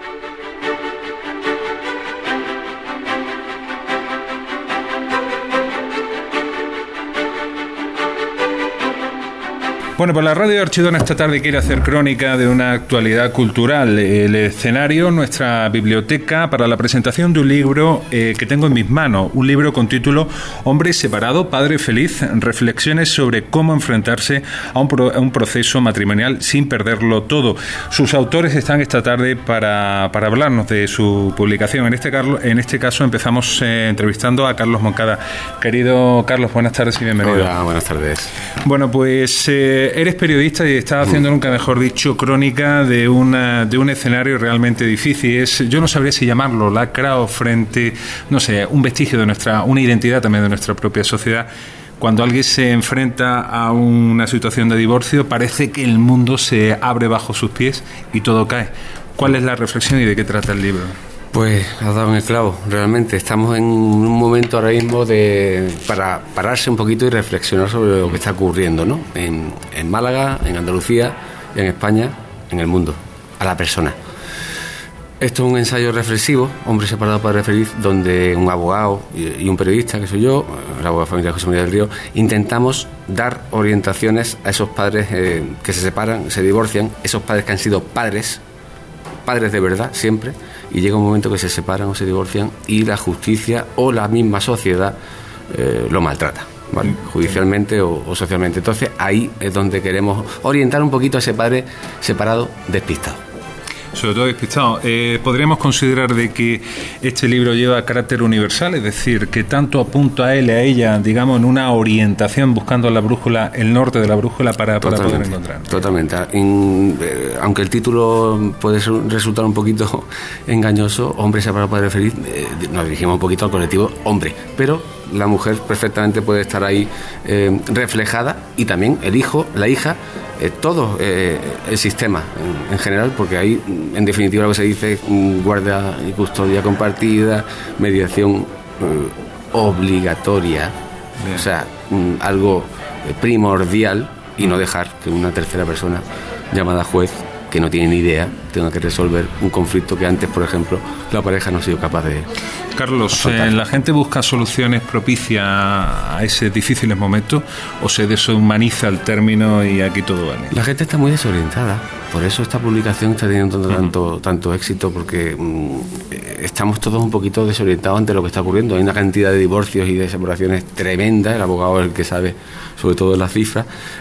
Bueno, pues la Radio de Archidona esta tarde quiere hacer crónica de una actualidad cultural. El escenario, nuestra biblioteca, para la presentación de un libro que tengo en mis manos. Un libro con título Hombre separado, padre feliz. Reflexiones sobre cómo enfrentarse a un proceso matrimonial sin perderlo todo. Sus autores están esta tarde para hablarnos de su publicación. En este caso empezamos entrevistando a Carlos Moncada. Querido Carlos, buenas tardes y bienvenido. Hola, buenas tardes. Bueno, pues eres periodista y estás haciendo, nunca mejor dicho, crónica de un escenario realmente difícil. Yo no sabría si llamarlo lacrado frente, no sé, un vestigio de una identidad también de nuestra propia sociedad. Cuando alguien se enfrenta a una situación de divorcio, parece que el mundo se abre bajo sus pies y todo cae. ¿Cuál es la reflexión y de qué trata el libro? Pues has dado en el clavo, realmente estamos en un momento ahora mismo para pararse un poquito y reflexionar sobre lo que está ocurriendo, ¿no? En Málaga, en Andalucía, en España, en el mundo, a la persona. Esto es un ensayo reflexivo, Hombre separado, padre feliz, donde un abogado y un periodista, que soy yo, el abogado familiar José María del Río, intentamos dar orientaciones a esos padres que se separan, se divorcian, esos padres que han sido padres de verdad, siempre, y llega un momento que se separan o se divorcian y la justicia o la misma sociedad lo maltrata, ¿vale? Judicialmente o socialmente. Entonces ahí es donde queremos orientar un poquito a ese padre separado, despistado. Sobre todo despistado. ¿Podríamos considerar de que este libro lleva carácter universal? Es decir, que tanto apunta a él y a ella, digamos, en una orientación buscando la brújula, el norte de la brújula para poder encontrar. Totalmente. Aunque el título puede resultar un poquito engañoso, Hombre separado, padre feliz, nos dirigimos un poquito al colectivo hombre, pero la mujer perfectamente puede estar ahí reflejada, y también el hijo, la hija, todo el sistema en general, porque ahí en definitiva lo que se dice es guardia y custodia compartida, mediación obligatoria. Bien. O sea, algo primordial, y no dejar que una tercera persona llamada juez, que no tiene ni idea, tenga que resolver un conflicto que antes, por ejemplo, la pareja no ha sido capaz de... Carlos, ¿la gente busca soluciones propicias a ese difíciles momentos o se deshumaniza el término y aquí todo vale? La gente está muy desorientada, por eso esta publicación está teniendo tanto éxito, porque estamos todos un poquito desorientados ante lo que está ocurriendo. Hay una cantidad de divorcios y de separaciones tremenda, el abogado es el que sabe sobre todo las cifras,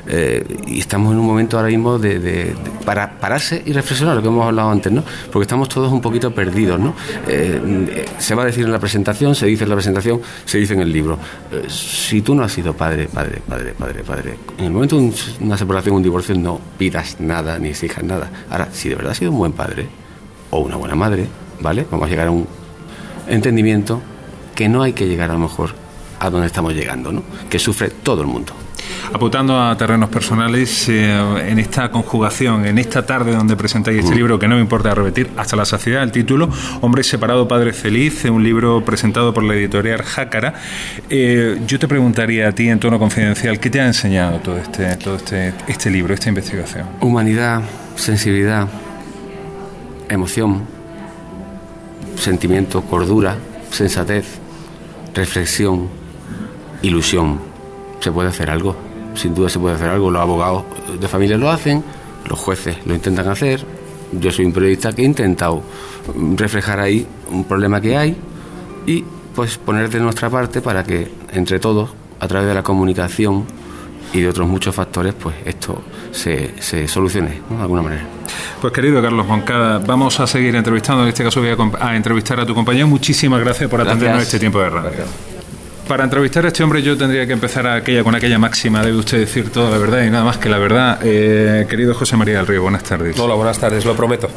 y estamos en un momento ahora mismo para pararse y reflexionar, lo que hemos hablado antes, ¿no? Porque estamos todos un poquito perdidos, ¿no? Se va a decir en la presentación, se dice en la presentación, se dice en el libro. Si tú no has sido padre, en el momento de una separación, un divorcio, no pidas nada ni exijas nada. Ahora, si de verdad has sido un buen padre o una buena madre, ¿vale? Vamos a llegar a un entendimiento que no hay que llegar a lo mejor a donde estamos llegando, ¿no? Que sufre todo el mundo. Apuntando a terrenos personales, en esta conjugación, en esta tarde donde presentáis este libro, que no me importa repetir hasta la saciedad, el título Hombre separado, padre feliz, un libro presentado por la editorial Jácara. Yo te preguntaría a ti, en tono confidencial, ¿qué te ha enseñado todo este libro, esta investigación? Humanidad, sensibilidad, emoción, sentimiento, cordura, sensatez, reflexión, ilusión. Se puede hacer algo, sin duda se puede hacer algo. Los abogados de familia lo hacen, los jueces lo intentan hacer. Yo soy un periodista que he intentado reflejar ahí un problema que hay y pues poner de nuestra parte para que entre todos, a través de la comunicación y de otros muchos factores, pues esto se solucione, ¿no? De alguna manera. Pues querido Carlos Moncada, vamos a seguir entrevistando. En este caso voy a entrevistar a tu compañero. Muchísimas gracias por atendernos este tiempo de radio. Gracias. Para entrevistar a este hombre yo tendría que empezar con aquella máxima: debe usted decir toda la verdad y nada más que la verdad. Querido José María del Río, buenas tardes. Hola, buenas tardes, lo prometo.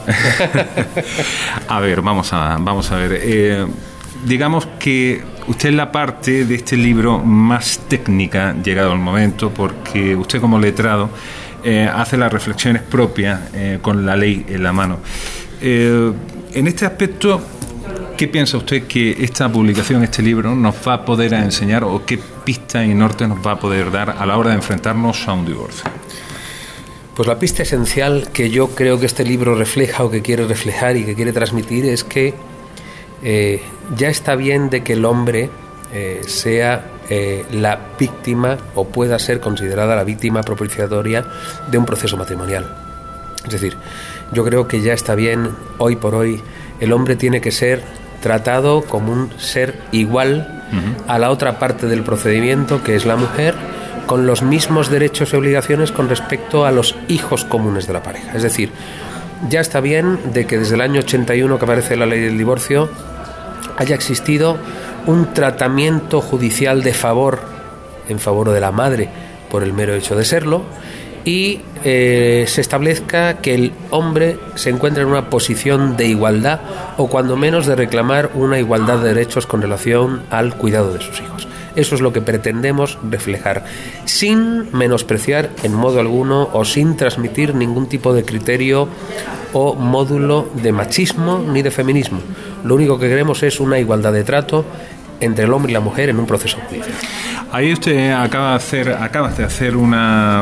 A ver, vamos a ver. Digamos que usted es la parte de este libro más técnica, llegado el momento, porque usted como letrado hace las reflexiones propias con la ley en la mano. En este aspecto, ¿qué piensa usted que esta publicación, este libro, nos va a poder enseñar, o qué pistas y norte nos va a poder dar a la hora de enfrentarnos a un divorcio? Pues la pista esencial que yo creo que este libro refleja o que quiere reflejar y que quiere transmitir es que ya está bien de que el hombre sea la víctima o pueda ser considerada la víctima propiciatoria de un proceso matrimonial. Es decir, yo creo que ya está bien, hoy por hoy, el hombre tiene que ser tratado como un ser igual a la otra parte del procedimiento, que es la mujer, con los mismos derechos y obligaciones con respecto a los hijos comunes de la pareja. Es decir, ya está bien de que desde el año 81 que aparece la ley del divorcio haya existido un tratamiento judicial de favor en favor de la madre por el mero hecho de serlo, y se establezca que el hombre se encuentra en una posición de igualdad, o cuando menos de reclamar una igualdad de derechos con relación al cuidado de sus hijos. Eso es lo que pretendemos reflejar, sin menospreciar en modo alguno o sin transmitir ningún tipo de criterio o módulo de machismo ni de feminismo. Lo único que queremos es una igualdad de trato entre el hombre y la mujer en un proceso judicial. Ahí usted acabas de hacer una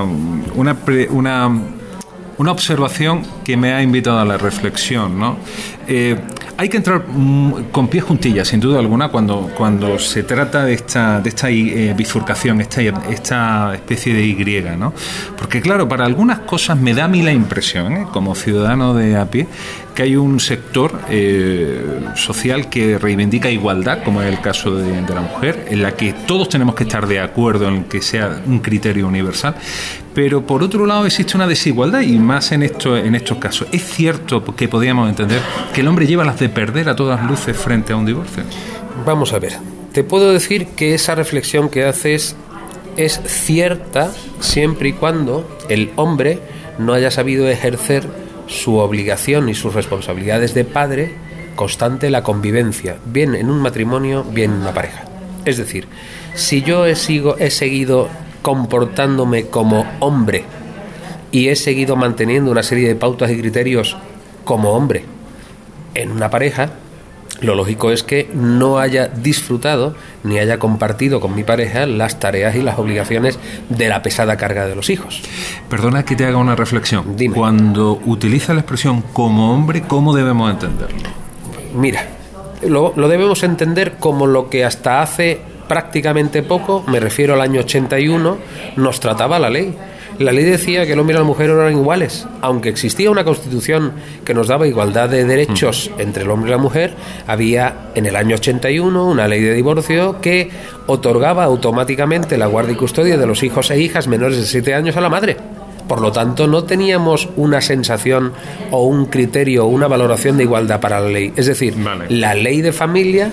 observación que me ha invitado a la reflexión, ¿no? Hay que entrar con pies juntillas, sin duda alguna, cuando se trata de esta bifurcación, esta especie de Y, ¿no? Porque claro, para algunas cosas me da a mí la impresión, como ciudadano de a pie, que hay un sector social que reivindica igualdad, como es el caso de la mujer, en la que todos tenemos que estar de acuerdo en que sea un criterio universal, pero por otro lado existe una desigualdad, y más en estos casos. ¿Es cierto que podríamos entender que el hombre lleva las de perder a todas luces frente a un divorcio? Vamos a ver, te puedo decir que esa reflexión que haces es cierta siempre y cuando el hombre no haya sabido ejercer su obligación y sus responsabilidades de padre constante, la convivencia, bien en un matrimonio, bien en una pareja. Es decir, si yo he seguido comportándome como hombre y he seguido manteniendo una serie de pautas y criterios como hombre en una pareja, lo lógico es que no haya disfrutado ni haya compartido con mi pareja las tareas y las obligaciones de la pesada carga de los hijos. Perdona que te haga una reflexión. Dime. Cuando utiliza la expresión como hombre, ¿cómo debemos entenderlo? Mira, lo debemos entender como lo que hasta hace prácticamente poco, me refiero al año 81, nos trataba la ley. La ley decía que el hombre y la mujer eran iguales. Aunque existía una constitución que nos daba igualdad de derechos entre el hombre y la mujer, había en el año 81 una ley de divorcio que otorgaba automáticamente la guardia y custodia de los hijos e hijas menores de 7 años a la madre. Por lo tanto, no teníamos una sensación o un criterio o una valoración de igualdad para la ley. Es decir, la ley de familia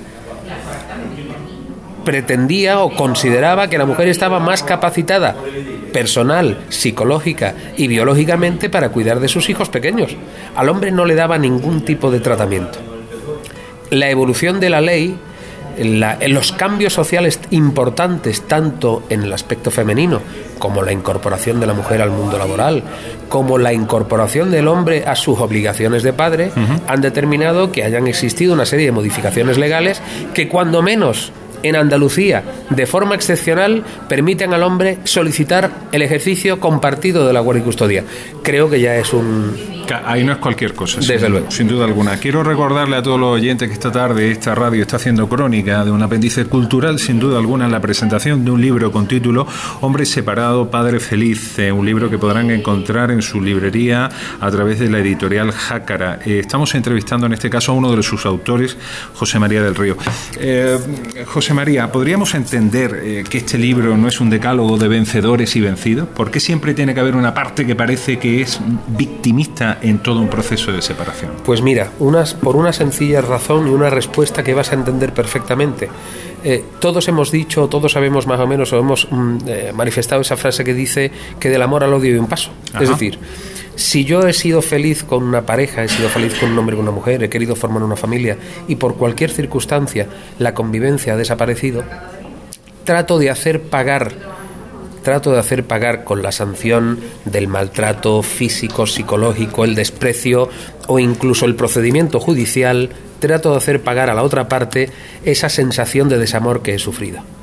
pretendía o consideraba que la mujer estaba más capacitada personal, psicológica y biológicamente para cuidar de sus hijos pequeños. Al hombre no le daba ningún tipo de tratamiento. La evolución de la ley, los cambios sociales importantes tanto en el aspecto femenino como la incorporación de la mujer al mundo laboral, como la incorporación del hombre a sus obligaciones de padre, han determinado que hayan existido una serie de modificaciones legales que cuando menos en Andalucía, de forma excepcional, permiten al hombre solicitar el ejercicio compartido de la guardia y custodia. Creo que ya es un... Ahí no es cualquier cosa, desde luego. Sin duda alguna. Quiero recordarle a todos los oyentes que esta tarde esta radio está haciendo crónica de un apéndice cultural, sin duda alguna, en la presentación de un libro con título Hombre separado, padre feliz, un libro que podrán encontrar en su librería a través de la editorial Jácara. Estamos entrevistando en este caso a uno de sus autores, José María del Río. José María, ¿podríamos entender que este libro no es un decálogo de vencedores y vencidos? ¿Por qué siempre tiene que haber una parte que parece que es victimista en todo un proceso de separación? Pues mira, por una sencilla razón y una respuesta que vas a entender perfectamente. Todos hemos dicho, todos sabemos más o menos, o hemos manifestado esa frase que dice que del amor al odio hay un paso. Ajá. Es decir, si yo he sido feliz con una pareja, he sido feliz con un hombre y con una mujer, he querido formar una familia y por cualquier circunstancia la convivencia ha desaparecido, trato de hacer pagar con la sanción del maltrato físico, psicológico, el desprecio o incluso el procedimiento judicial, trato de hacer pagar a la otra parte esa sensación de desamor que he sufrido.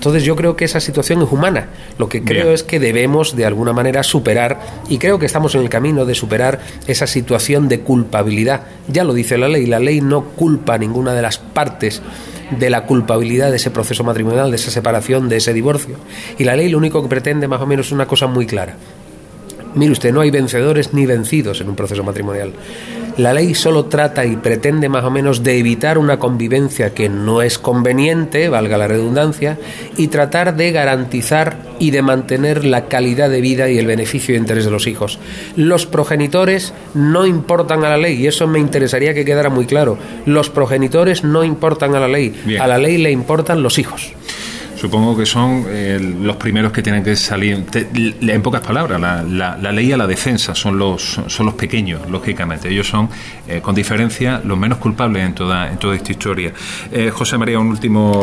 Entonces yo creo que esa situación es humana. Lo que creo es que debemos de alguna manera superar, y creo que estamos en el camino de superar esa situación de culpabilidad. Ya lo dice la ley no culpa a ninguna de las partes de la culpabilidad de ese proceso matrimonial, de esa separación, de ese divorcio. Y la ley lo único que pretende más o menos es una cosa muy clara. Mire usted, no hay vencedores ni vencidos en un proceso matrimonial. La ley solo trata y pretende más o menos de evitar una convivencia que no es conveniente, valga la redundancia, y tratar de garantizar y de mantener la calidad de vida y el beneficio y interés de los hijos. Los progenitores no importan a la ley, y eso me interesaría que quedara muy claro. Los progenitores no importan a la ley. Bien. A la ley le importan los hijos. Supongo que son los primeros que tienen que salir. En pocas palabras, la ley a la defensa son los pequeños, lógicamente. Ellos son, con diferencia, los menos culpables en toda esta historia. José María, unos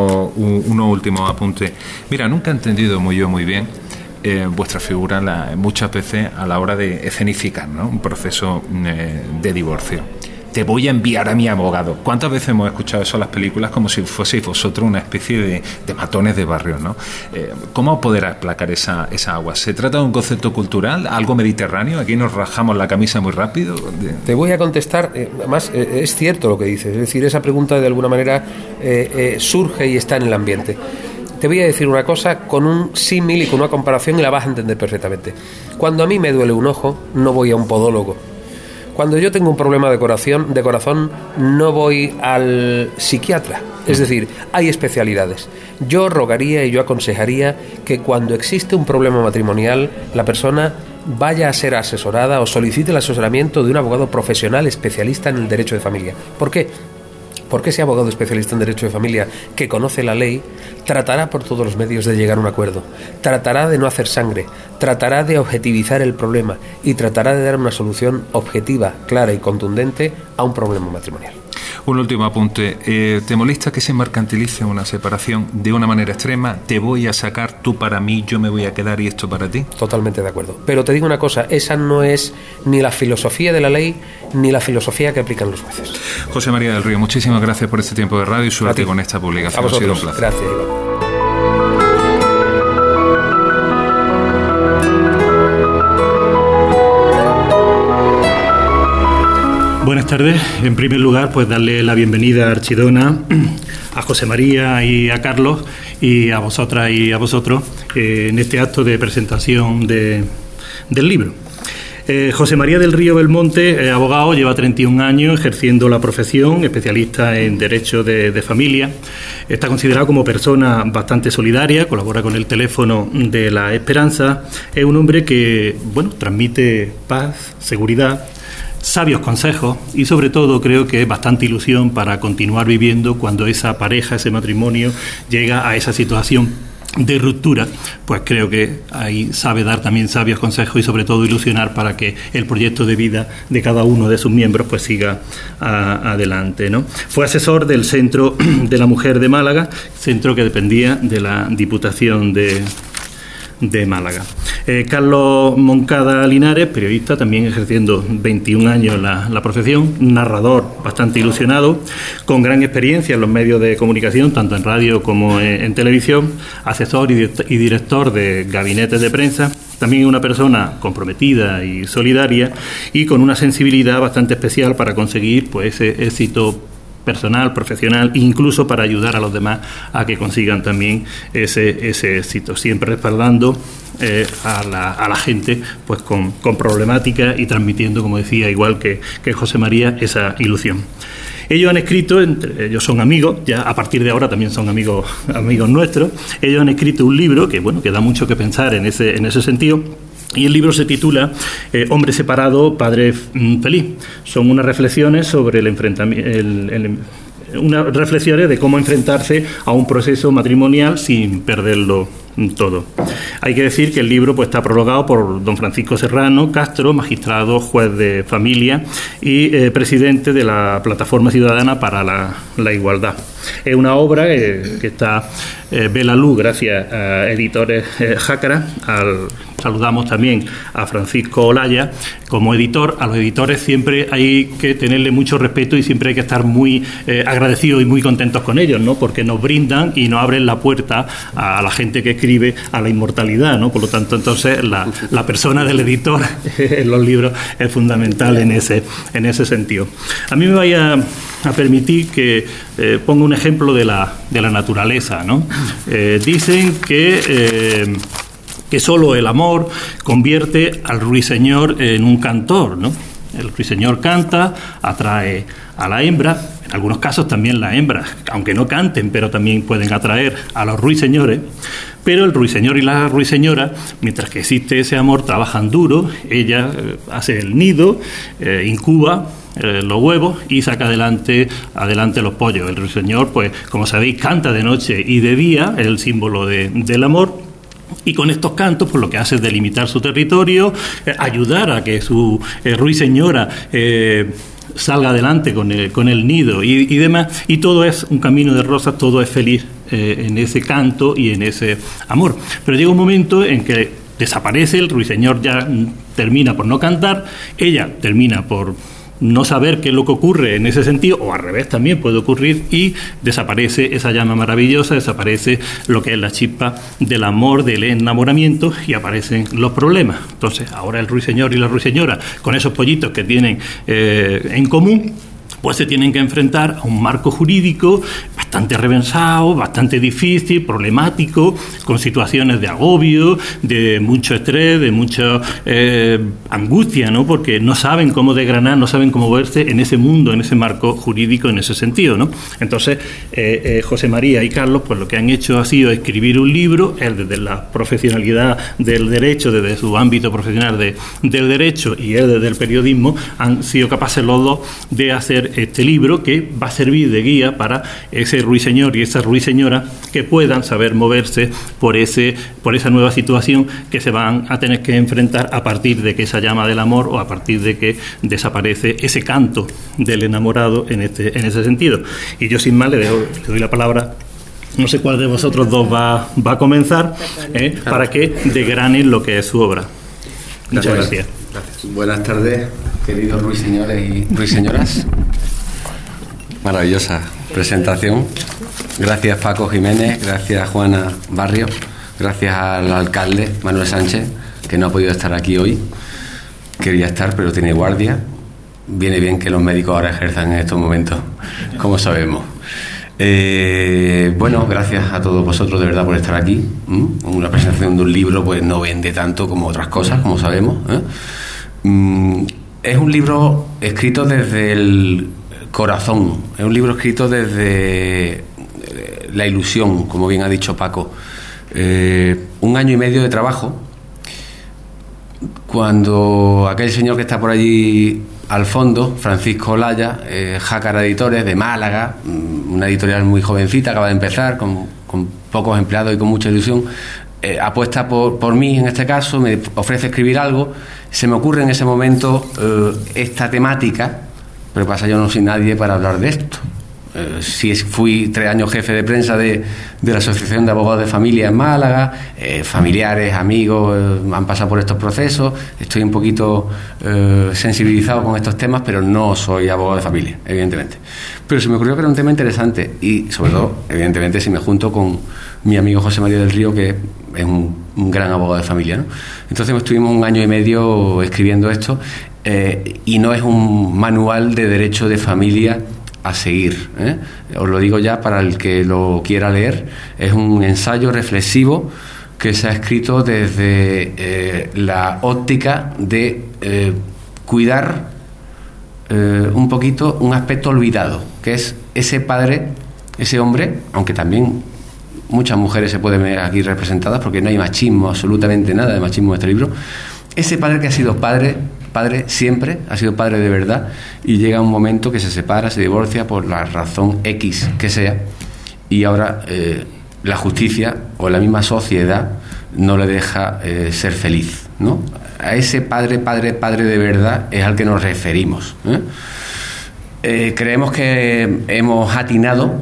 últimos apuntes. Mira, nunca he entendido muy bien vuestra figura muchas veces a la hora de escenificar, ¿no?, un proceso de divorcio. Te voy a enviar a mi abogado. ¿Cuántas veces hemos escuchado eso en las películas como si fueseis vosotros una especie de matones de barrio, ¿no? ¿Cómo poder aplacar esa agua? ¿Se trata de un concepto cultural, algo mediterráneo? ¿Aquí nos rajamos la camisa muy rápido? Te voy a contestar. Además, es cierto lo que dices. Es decir, esa pregunta de alguna manera surge y está en el ambiente. Te voy a decir una cosa con un símil y con una comparación y la vas a entender perfectamente. Cuando a mí me duele un ojo, no voy a un podólogo. Cuando yo tengo un problema de corazón, no voy al psiquiatra. Es decir, hay especialidades. Yo rogaría y yo aconsejaría que cuando existe un problema matrimonial, la persona vaya a ser asesorada o solicite el asesoramiento de un abogado profesional especialista en el derecho de familia. ¿Por qué? Porque ese abogado especialista en derecho de familia que conoce la ley tratará por todos los medios de llegar a un acuerdo, tratará de no hacer sangre, tratará de objetivizar el problema y tratará de dar una solución objetiva, clara y contundente a un problema matrimonial. Un último apunte. ¿Te molesta que se mercantilice una separación de una manera extrema? Te voy a sacar, tú para mí, yo me voy a quedar y esto para ti. Totalmente de acuerdo. Pero te digo una cosa, esa no es ni la filosofía de la ley ni la filosofía que aplican los jueces. José María del Río, muchísimas gracias por este tiempo de radio y suerte con esta publicación. Ha sido un placer. Gracias, Iván. Buenas tardes. En primer lugar, pues darle la bienvenida a Archidona, a José María y a Carlos, y a vosotras y a vosotros en este acto de presentación del libro. José María del Río Belmonte, abogado, lleva 31 años ejerciendo la profesión, especialista en Derecho de Familia. Está considerado como persona bastante solidaria, colabora con el Teléfono de la Esperanza. Es un hombre que, transmite paz, seguridad, sabios consejos y sobre todo creo que es bastante ilusión para continuar viviendo cuando esa pareja, ese matrimonio llega a esa situación de ruptura. Pues creo que ahí sabe dar también sabios consejos y sobre todo ilusionar para que el proyecto de vida de cada uno de sus miembros pues siga adelante, ¿no? Fue asesor del Centro de la Mujer de Málaga, centro que dependía de la Diputación de Málaga. Carlos Moncada Linares, periodista, también ejerciendo 21 años la profesión, narrador bastante ilusionado, con gran experiencia en los medios de comunicación, tanto en radio como en televisión, asesor y director de gabinetes de prensa. También una persona comprometida y solidaria y con una sensibilidad bastante especial para conseguir pues ese éxito personal, profesional, incluso para ayudar a los demás a que consigan también ese éxito, siempre respaldando a la gente pues con problemáticas y transmitiendo, como decía, igual que José María, esa ilusión. Ellos han escrito, ellos son amigos, ya a partir de ahora también son amigos nuestros. Ellos han escrito un libro que da mucho que pensar en ese sentido. Y el libro se titula Hombre separado, padre feliz. Son unas reflexiones sobre el enfrentamiento, unas reflexiones de cómo enfrentarse a un proceso matrimonial sin perderlo todo. Hay que decir que el libro pues está prologado por don Francisco Serrano Castro, magistrado, juez de familia y presidente de la Plataforma Ciudadana para la Igualdad. Es una obra que está ve la luz gracias a Editores Jácara. Saludamos también a Francisco Olaya como editor. A los editores siempre hay que tenerle mucho respeto y siempre hay que estar muy agradecidos y muy contentos con ellos, ¿no? Porque nos brindan y nos abren la puerta a la gente que escribe a la inmortalidad, ¿no? Por lo tanto, entonces la persona del editor en los libros es fundamental en ese sentido. A mí me vaya a permitir que ponga un ejemplo de la naturaleza, ¿no? Dicen que solo el amor convierte al ruiseñor en un cantor, ¿no? El ruiseñor canta, atrae a la hembra, en algunos casos también las hembras, aunque no canten, pero también pueden atraer a los ruiseñores, pero el ruiseñor y la ruiseñora, mientras que existe ese amor, trabajan duro. Ella hace el nido, incuba los huevos y saca adelante los pollos. El ruiseñor, pues como sabéis, canta de noche y de día, es el símbolo del amor. Y con estos cantos, pues lo que hace es delimitar su territorio, ayudar a que su ruiseñora salga adelante con el nido y demás. Y todo es un camino de rosas, todo es feliz en ese canto y en ese amor. Pero llega un momento en que desaparece, el ruiseñor ya termina por no cantar, ella termina por no saber qué es lo que ocurre en ese sentido, o al revés también puede ocurrir, y desaparece esa llama maravillosa, desaparece lo que es la chispa del amor, del enamoramiento, y aparecen los problemas. Entonces, ahora el ruiseñor y la ruiseñora, con esos pollitos que tienen en común, pues se tienen que enfrentar a un marco jurídico bastante revensado, bastante difícil, problemático, con situaciones de agobio, de mucho estrés, de mucha angustia, ¿no? Porque no saben cómo desgranar, no saben cómo verse en ese mundo, en ese marco jurídico, en ese sentido, ¿no? Entonces, José María y Carlos, pues lo que han hecho ha sido escribir un libro, él desde la profesionalidad del derecho, desde su ámbito profesional del derecho, y él desde el periodismo, han sido capaces los dos de hacer este libro que va a servir de guía para ese ruiseñor y esa ruiseñora que puedan saber moverse por esa nueva situación que se van a tener que enfrentar a partir de que esa llama del amor, o a partir de que desaparece ese canto del enamorado en ese sentido. Y yo sin más le doy la palabra. No sé cuál de vosotros dos va a comenzar, para que desgranen lo que es su obra. Muchas gracias. Buenas tardes, queridos ruiseñores y ruiseñoras. Maravillosa presentación. Gracias Paco Jiménez, gracias Juana Barrio, gracias al alcalde Manuel Sánchez, que no ha podido estar aquí hoy. Quería estar, pero tiene guardia. Viene bien que los médicos ahora ejerzan en estos momentos, como sabemos. Bueno, gracias a todos vosotros de verdad por estar aquí. Una presentación de un libro pues no vende tanto como otras cosas, como sabemos. Es un libro escrito desde el corazón, es un libro escrito desde la ilusión, como bien ha dicho Paco. 1 año y medio de trabajo. Cuando aquel señor que está por allí al fondo, Francisco Olaya, Jácara Editores de Málaga, una editorial muy jovencita, acaba de empezar, con pocos empleados y con mucha ilusión, apuesta por mí en este caso, me ofrece escribir algo. Se me ocurre en ese momento esta temática, pero pasa, yo no soy nadie para hablar de esto. Fui 3 años jefe de prensa de la Asociación de Abogados de Familia en Málaga, familiares, amigos han pasado por estos procesos, estoy un poquito sensibilizado con estos temas, pero no soy abogado de familia, evidentemente. Pero se me ocurrió que era un tema interesante y, sobre todo, evidentemente, si me junto con mi amigo José María del Río, que es un gran abogado de familia, ¿no? Entonces estuvimos 1 año y medio escribiendo esto, y no es un manual de derecho de familia a seguir, os lo digo ya para el que lo quiera leer. Es un ensayo reflexivo que se ha escrito desde la óptica de cuidar un poquito un aspecto olvidado, que es ese padre, ese hombre, aunque también muchas mujeres se pueden ver aquí representadas, porque no hay machismo, absolutamente nada de machismo en este libro. Ese padre que ha sido padre siempre, ha sido padre de verdad, y llega un momento que se separa, se divorcia por la razón X que sea, y ahora la justicia o la misma sociedad no le deja ser feliz, ¿no? A ese padre de verdad es al que nos referimos, Creemos que hemos atinado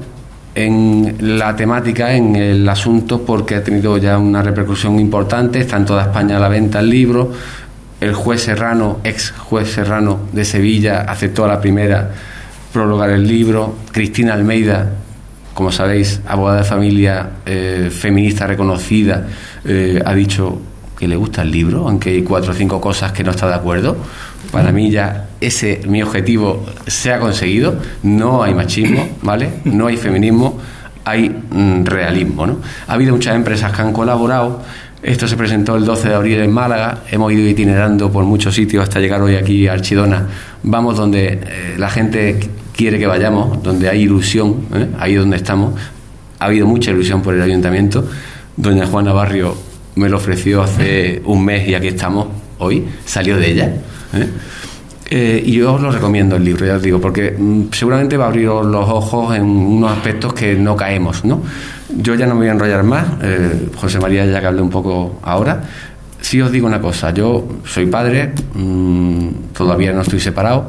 en la temática, en el asunto, porque ha tenido ya una repercusión importante. Está en toda España a la venta el libro. El juez Serrano, ex juez Serrano de Sevilla, aceptó a la primera prologar el libro. Cristina Almeida, como sabéis, abogada de familia, feminista reconocida, ha dicho que le gusta el libro, aunque hay 4 o 5 cosas que no está de acuerdo. Para mí ya mi objetivo se ha conseguido. No hay machismo, ¿vale? No hay feminismo, hay realismo, ¿no? Ha habido muchas empresas que han colaborado. Esto se presentó el 12 de abril en Málaga. Hemos ido itinerando por muchos sitios hasta llegar hoy aquí a Archidona. Vamos donde la gente quiere que vayamos, donde hay ilusión, ahí donde estamos. Ha habido mucha ilusión por el ayuntamiento. Doña Juana Barrio me lo ofreció hace un mes y aquí estamos hoy. Salió de ella. Y yo os lo recomiendo el libro, ya os digo, porque seguramente va a abrir los ojos en unos aspectos que no caemos, ¿no? Yo ya no me voy a enrollar más. José María, ya que hablé un poco ahora, sí os digo una cosa. Yo soy padre, todavía no estoy separado.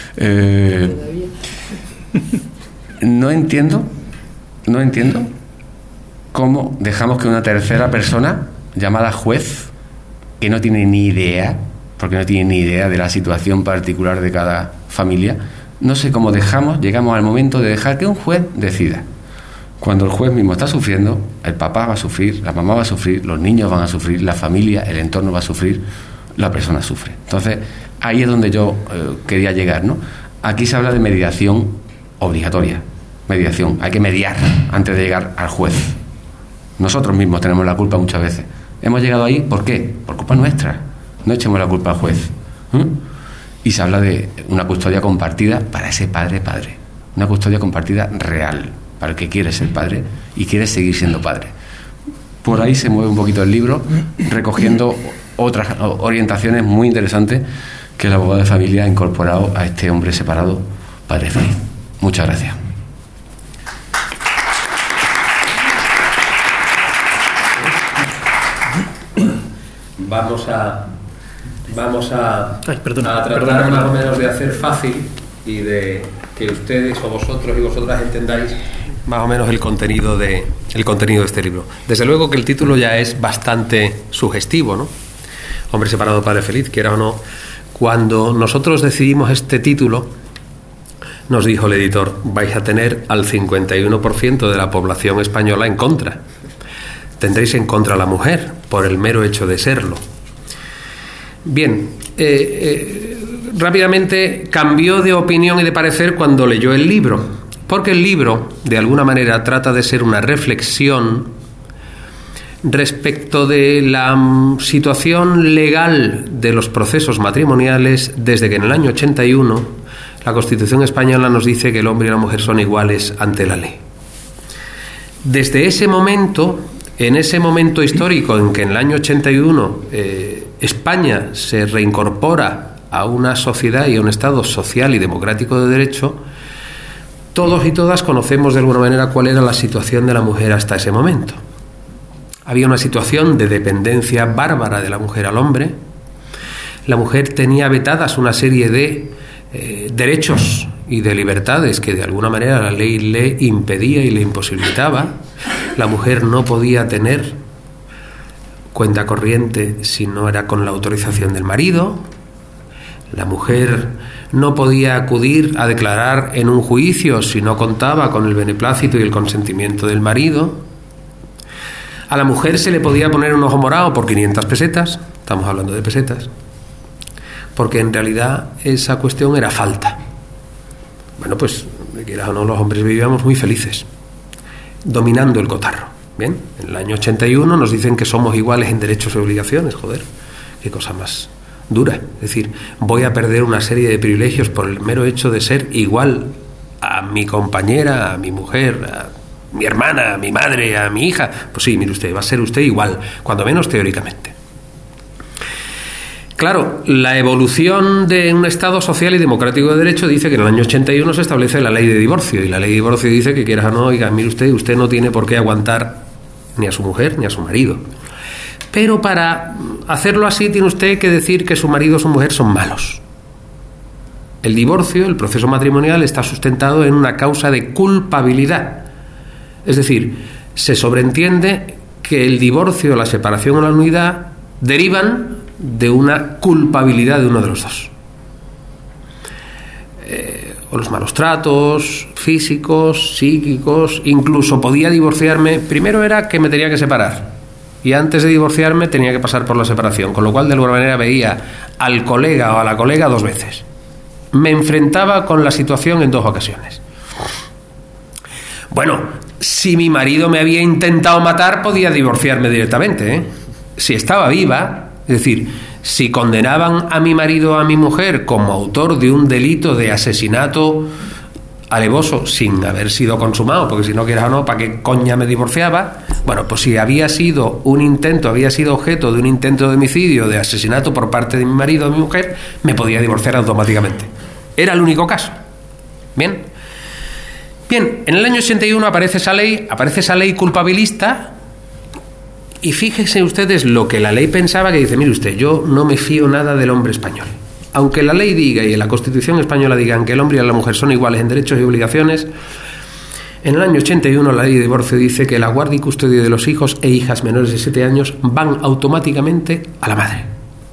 No entiendo cómo dejamos que una tercera persona llamada juez, que no tiene ni idea, porque no tiene ni idea de la situación particular de cada familia, no sé cómo llegamos al momento de dejar que un juez decida. Cuando el juez mismo está sufriendo, el papá va a sufrir, la mamá va a sufrir, los niños van a sufrir, la familia, el entorno va a sufrir, la persona sufre. Entonces, ahí es donde yo quería llegar, ¿no? Aquí se habla de mediación obligatoria. Mediación, hay que mediar antes de llegar al juez. Nosotros mismos tenemos la culpa muchas veces. Hemos llegado ahí, ¿por qué? Por culpa nuestra. No echemos la culpa al juez. Y se habla de una custodia compartida para ese padre. Una custodia compartida real, para el que quiere ser padre y quiere seguir siendo padre. Por ahí se mueve un poquito el libro, recogiendo otras orientaciones muy interesantes que el abogado de familia ha incorporado a este hombre separado, padre feliz. Muchas gracias. Vamos a tratar más o menos de hacer fácil y de que ustedes o vosotros y vosotras entendáis más o menos el contenido de este libro. Desde luego que el título ya es bastante sugestivo, ¿no? Hombre separado, padre feliz, quiera o no. Cuando nosotros decidimos este título, nos dijo el editor: vais a tener al 51% de la población española en contra. Tendréis en contra a la mujer por el mero hecho de serlo. Bien, rápidamente cambió de opinión y de parecer cuando leyó el libro, porque el libro, de alguna manera, trata de ser una reflexión respecto de la situación legal de los procesos matrimoniales desde que en el año 81 la Constitución española nos dice que el hombre y la mujer son iguales ante la ley. Desde ese momento, en ese momento histórico en que en el año 81 España se reincorpora a una sociedad y a un Estado social y democrático de derecho, todos y todas conocemos de alguna manera cuál era la situación de la mujer hasta ese momento. Había una situación de dependencia bárbara de la mujer al hombre. La mujer tenía vetadas una serie de derechos y de libertades que de alguna manera la ley le impedía y le imposibilitaba. La mujer no podía tener cuenta corriente si no era con la autorización del marido. La mujer no podía acudir a declarar en un juicio si no contaba con el beneplácito y el consentimiento del marido. A la mujer se le podía poner un ojo morado por 500 pesetas, estamos hablando de pesetas, porque en realidad esa cuestión era falta. Bueno, pues, quieras o no, los hombres vivíamos muy felices, dominando el cotarro. Bien, en el año 81 nos dicen que somos iguales en derechos y obligaciones. Joder, qué cosa más dura. Es decir, voy a perder una serie de privilegios por el mero hecho de ser igual a mi compañera, a mi mujer, a mi hermana, a mi madre, a mi hija. Pues sí, mire usted, va a ser usted igual, cuando menos teóricamente. Claro, la evolución de un Estado social y democrático de derecho dice que en el año 81 se establece la ley de divorcio, y la ley de divorcio dice que, quieras o no, oiga, mire usted no tiene por qué aguantar ni a su mujer ni a su marido. Pero para hacerlo así tiene usted que decir que su marido o su mujer son malos. El divorcio, el proceso matrimonial, está sustentado en una causa de culpabilidad. Es decir, se sobreentiende que el divorcio, la separación o la nulidad derivan de una culpabilidad de uno de los dos. O los malos tratos físicos, psíquicos, incluso podía divorciarme. Primero era que me tenía que separar, y antes de divorciarme tenía que pasar por la separación, con lo cual de alguna manera veía al colega o a la colega 2 veces. Me enfrentaba con la situación en 2 ocasiones. Bueno, si mi marido me había intentado matar, podía divorciarme directamente, ¿eh? Si estaba viva, es decir, si condenaban a mi marido o a mi mujer como autor de un delito de asesinato alevoso sin haber sido consumado, porque si no quieras o no, ¿para qué coña me divorciaba? Bueno, pues si había sido objeto de un intento de homicidio, de asesinato por parte de mi marido o de mi mujer, me podía divorciar automáticamente. Era el único caso. Bien, en el año 81 aparece esa ley culpabilista. Y fíjense ustedes lo que la ley pensaba, que dice, mire usted, yo no me fío nada del hombre español. Aunque la ley diga y en la Constitución española digan que el hombre y la mujer son iguales en derechos y obligaciones, en el año 81 la ley de divorcio dice que la guardia y custodia de los hijos e hijas menores de 7 años van automáticamente a la madre.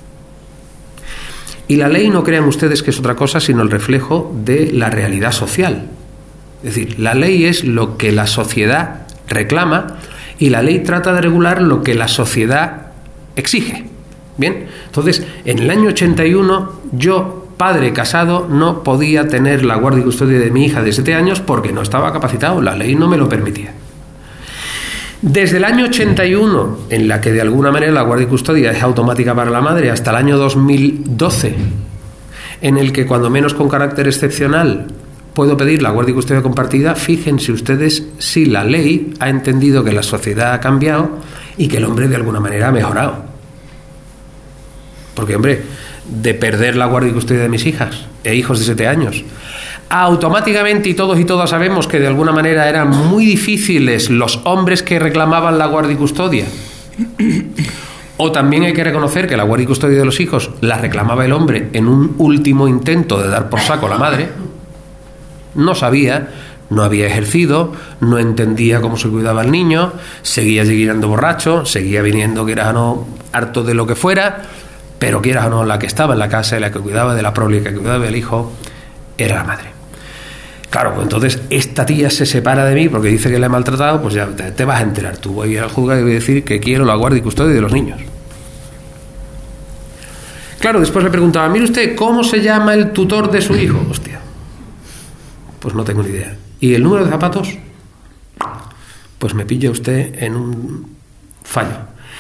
Y la ley, no crean ustedes que es otra cosa sino el reflejo de la realidad social. Es decir, la ley es lo que la sociedad reclama, y la ley trata de regular lo que la sociedad exige. Bien, entonces, en el año 81, yo, padre casado, no podía tener la guardia y custodia de mi hija de 7 años porque no estaba capacitado, la ley no me lo permitía. Desde el año 81, en la que de alguna manera la guardia y custodia es automática para la madre, hasta el año 2012, en el que cuando menos con carácter excepcional puedo pedir la guardia y custodia compartida, fíjense ustedes si la ley ha entendido que la sociedad ha cambiado y que el hombre de alguna manera ha mejorado. Porque, hombre, de perder la guardia y custodia de mis hijas e hijos de 7 años, automáticamente, y todos y todas sabemos que de alguna manera eran muy difíciles los hombres que reclamaban la guardia y custodia. O también hay que reconocer que la guardia y custodia de los hijos la reclamaba el hombre en un último intento de dar por saco a la madre. No sabía, no había ejercido, no entendía cómo se cuidaba el niño, seguía llegando borracho, seguía viniendo, quieras o no, harto de lo que fuera, pero quieras o no, la que estaba en la casa y la que cuidaba de la prole y que cuidaba del hijo era la madre. Claro, pues entonces esta tía se separa de mí porque dice que la he maltratado, pues ya te vas a enterar tú. Voy a ir al juzgado y voy a decir que quiero la guardia y custodia de los niños. Claro, después le preguntaba, mire usted, ¿cómo se llama el tutor de su hijo? Hostia, pues no tengo ni idea. ¿Y el número de zapatos? Pues me pilla usted en un fallo.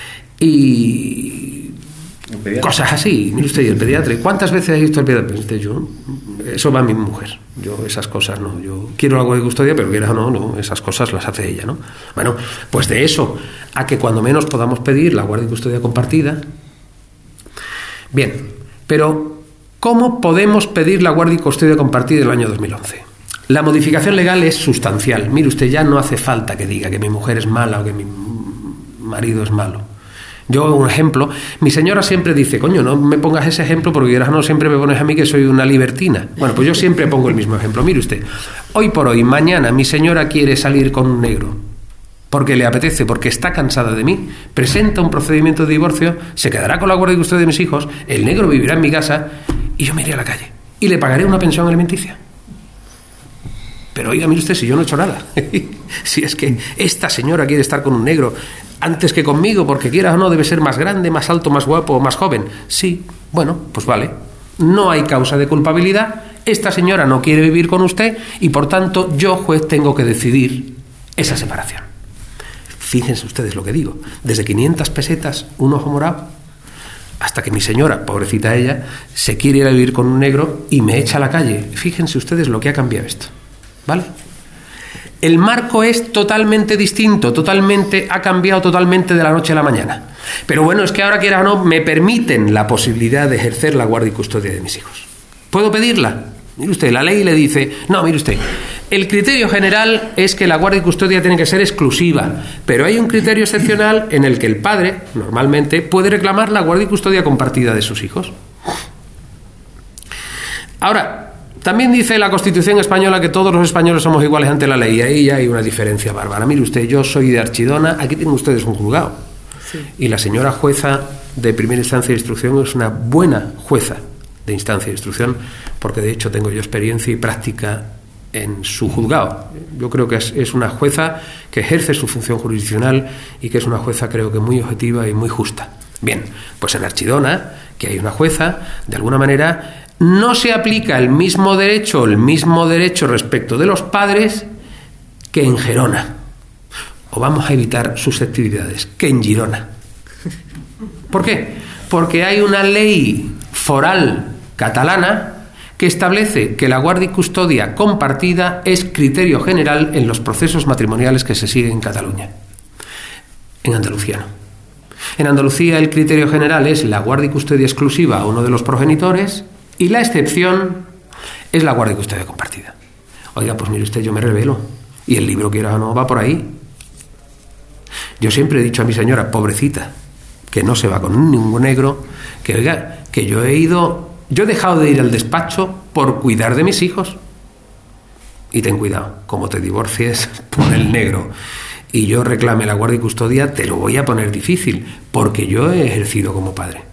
Y cosas así. Mire usted, y el pediatra, ¿cuántas veces ha visto el pediatra? Pues yo, eso va a mi mujer. Yo esas cosas no. Yo quiero la guardia y custodia, pero quieras o no, esas cosas las hace ella, ¿no? Bueno, pues de eso a que cuando menos podamos pedir la guardia y custodia compartida. Bien, pero ¿cómo podemos pedir la guardia y custodia compartida en el año 2011? La modificación legal es sustancial. Mire usted, ya no hace falta que diga que mi mujer es mala o que mi marido es malo. Yo, un ejemplo, mi señora siempre dice, coño, no me pongas ese ejemplo porque no siempre me pones a mí que soy una libertina. Bueno, pues yo siempre pongo el mismo ejemplo. Mire usted, hoy por hoy, mañana, mi señora quiere salir con un negro porque le apetece, porque está cansada de mí, presenta un procedimiento de divorcio, se quedará con la guardia y custodia de mis hijos, el negro vivirá en mi casa y yo me iré a la calle y le pagaré una pensión alimenticia. Pero oiga, mire usted, si yo no he hecho nada. Si es que esta señora quiere estar con un negro antes que conmigo, porque quiera o no, debe ser más grande, más alto, más guapo, más joven. Sí, bueno, pues vale. No hay causa de culpabilidad. Esta señora no quiere vivir con usted y, por tanto, yo, juez, tengo que decidir esa separación. Fíjense ustedes lo que digo. Desde 500 pesetas, un ojo morado, hasta que mi señora, pobrecita ella, se quiere ir a vivir con un negro y me echa a la calle. Fíjense ustedes lo que ha cambiado esto. ¿Vale? El marco es totalmente distinto, ha cambiado totalmente de la noche a la mañana. Pero bueno, es que ahora, quiera o no, me permiten la posibilidad de ejercer la guardia y custodia de mis hijos. ¿Puedo pedirla? Mire usted, la ley le dice, no, mire usted, el criterio general es que la guardia y custodia tiene que ser exclusiva, pero hay un criterio excepcional en el que el padre, normalmente, puede reclamar la guardia y custodia compartida de sus hijos. Ahora, También dice la Constitución española que todos los españoles somos iguales ante la ley. Ahí ya hay una diferencia bárbara. Mire usted, yo soy de Archidona, aquí tienen ustedes un juzgado. Sí. Y la señora jueza de primera instancia de instrucción es una buena jueza de instancia de instrucción, porque de hecho tengo yo experiencia y práctica en su juzgado. Yo creo que es una jueza que ejerce su función jurisdiccional y que es una jueza, creo que muy objetiva y muy justa. Bien, pues en Archidona, que hay una jueza, de alguna manera no se aplica el mismo derecho respecto de los padres que en Gerona. O vamos a evitar susceptibilidades, que en Girona. ¿Por qué? Porque hay una ley foral catalana que establece que la guardia y custodia compartida es criterio general en los procesos matrimoniales que se siguen en Cataluña. En Andalucía no. En Andalucía el criterio general es la guardia y custodia exclusiva a uno de los progenitores y la excepción es la guardia y custodia compartida. Oiga, pues mire usted, yo me revelo y el libro, quiera o no, va por ahí. Yo siempre he dicho a mi señora, pobrecita, que no se va con ningún negro, que oiga, que yo he dejado de ir al despacho por cuidar de mis hijos. Y ten cuidado, como te divorcies por el negro y yo reclame la guardia y custodia, te lo voy a poner difícil, porque yo he ejercido como padre.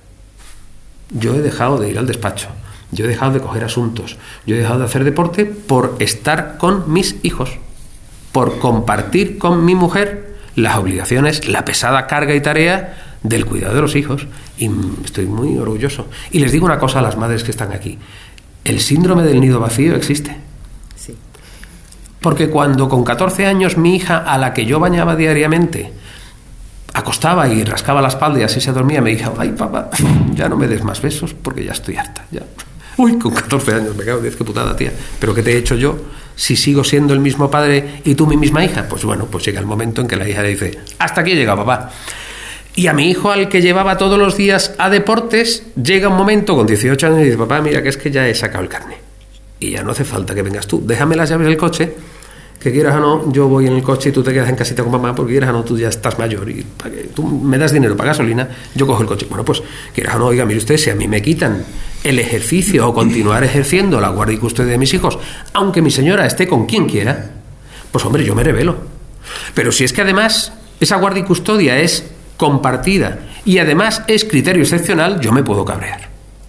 Yo he dejado de ir al despacho, yo he dejado de coger asuntos, yo he dejado de hacer deporte por estar con mis hijos, por compartir con mi mujer las obligaciones, la pesada carga y tarea del cuidado de los hijos, y estoy muy orgulloso. Y les digo una cosa a las madres que están aquí: el síndrome del nido vacío existe. Sí. Porque cuando con 14 años mi hija, a la que yo bañaba diariamente, acostaba y rascaba la espalda y así se dormía, me dijo: ay papá, ya no me des más besos porque ya estoy harta, ya. Uy, con 14 años, me cago en 10, qué putada, tía. ¿Pero qué te he hecho yo si sigo siendo el mismo padre y tú mi misma hija? Pues bueno, pues llega el momento en que la hija le dice: hasta aquí he llegado, papá. Y a mi hijo, al que llevaba todos los días a deportes, llega un momento con 18 años y dice: papá, mira que es que ya he sacado el carné y ya no hace falta que vengas tú, déjame las llaves del coche, que quieras o no, yo voy en el coche y tú te quedas en casita con mamá, porque quieras o no, tú ya estás mayor y tú me das dinero para gasolina, yo cojo el coche. Bueno, pues quieras o no, oiga, mire usted, si a mí me quitan el ejercicio o continuar ejerciendo la guardia y custodia de mis hijos, aunque mi señora esté con quien quiera, pues hombre, yo me rebelo. Pero si es que además esa guardia y custodia es compartida y además es criterio excepcional, yo me puedo cabrear.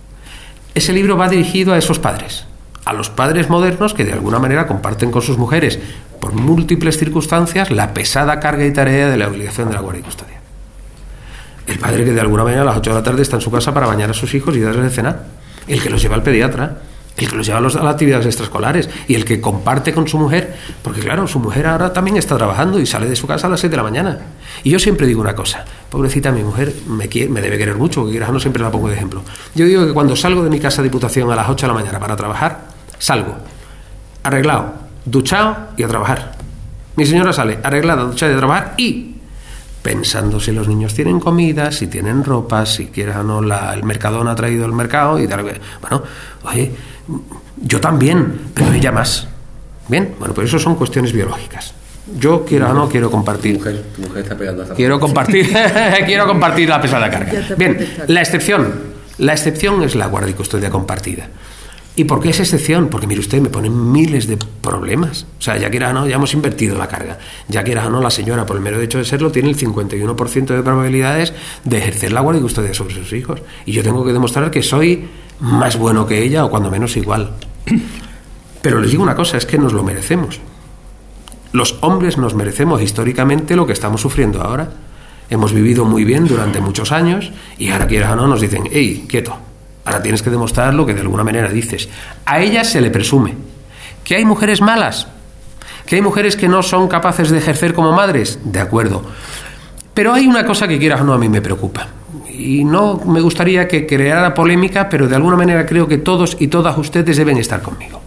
Ese libro va dirigido a esos padres, a los padres modernos que de alguna manera comparten con sus mujeres por múltiples circunstancias la pesada carga y tarea de la obligación de la guardia y custodia. El padre que de alguna manera a las 8 de la tarde está en su casa para bañar a sus hijos y darles de cenar, el que los lleva al pediatra, el que los lleva a las actividades extraescolares y el que comparte con su mujer, porque claro, su mujer ahora también está trabajando y sale de su casa a las 6 de la mañana. Y yo siempre digo una cosa: pobrecita, mi mujer me debe querer mucho, porque quieras o no, siempre la pongo de ejemplo. Yo digo que cuando salgo de mi casa de Diputación a las 8 de la mañana para trabajar, salgo arreglado, duchado y a trabajar. Mi señora sale arreglada, duchada y a trabajar, y pensando si los niños tienen comida, si tienen ropa, si quieras o no, el Mercadona ha traído el mercado y tal. Bueno, oye, yo también, pero ella más. Bien, bueno, pues eso son cuestiones biológicas. Yo quiero o no, quiero compartir. Tu mujer está pegando hasta quiero compartir la pesada carga. Bien, la excepción es la guardia y custodia compartida. ¿Y por qué es excepción? Porque mire usted, me ponen miles de problemas. O sea, ya quiera o no, ya hemos invertido la carga. Ya quiera o no, la señora, por el mero hecho de serlo, tiene el 51% de probabilidades de ejercer la guardia y custodia sobre sus hijos. Y yo tengo que demostrar que soy más bueno que ella, o cuando menos igual. Pero les digo una cosa, es que nos lo merecemos. Los hombres nos merecemos históricamente lo que estamos sufriendo ahora. Hemos vivido muy bien durante muchos años y ahora, quiera o no, nos dicen: ¡ey, quieto! Ahora tienes que demostrar lo que de alguna manera dices. A ellas se le presume que hay mujeres malas, que hay mujeres que no son capaces de ejercer como madres, de acuerdo. Pero hay una cosa que, quieras o no, a mí me preocupa. Y no me gustaría que creara polémica, pero de alguna manera creo que todos y todas ustedes deben estar conmigo.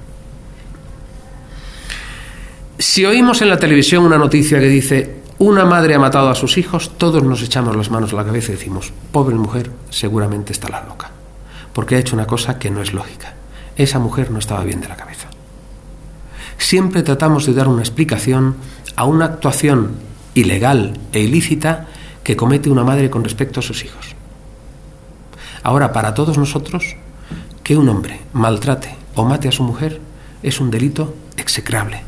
Si oímos en la televisión una noticia que dice: una madre ha matado a sus hijos, todos nos echamos las manos a la cabeza y decimos: pobre mujer, seguramente está la loca, porque ha hecho una cosa que no es lógica. Esa mujer no estaba bien de la cabeza. Siempre tratamos de dar una explicación a una actuación ilegal e ilícita que comete una madre con respecto a sus hijos. Ahora, para todos nosotros, que un hombre maltrate o mate a su mujer es un delito execrable.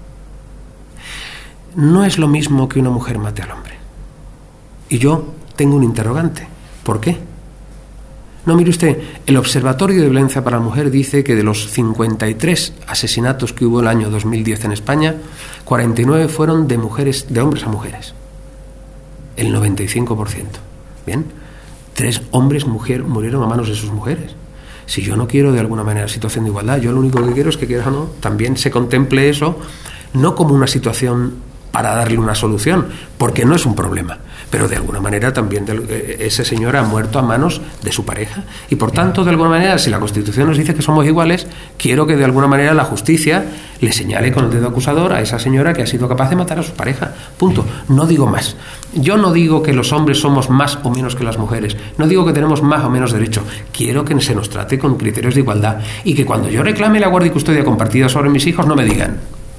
No es lo mismo que una mujer mate al hombre. Y yo tengo un interrogante. ¿Por qué? No, mire usted, el Observatorio de Violencia para la Mujer dice que de los 53 asesinatos que hubo el año 2010 en España, 49 fueron de hombres a mujeres. El 95%. Bien, 3 hombres murieron a manos de sus mujeres. Si yo no quiero de alguna manera situación de igualdad, yo lo único que quiero es que, quieras o no, también se contemple eso, no como una situación para darle una solución, porque no es un problema, pero de alguna manera también ese señor ha muerto a manos de su pareja, y por tanto, de alguna manera, si la Constitución nos dice que somos iguales, quiero que de alguna manera la justicia le señale con el dedo acusador a esa señora que ha sido capaz de matar a su pareja. Punto. No digo más. Yo no digo que los hombres somos más o menos que las mujeres, no digo que tenemos más o menos derecho. Quiero que se nos trate con criterios de igualdad, y que cuando yo reclame la guardia y custodia compartida sobre mis hijos no me digan: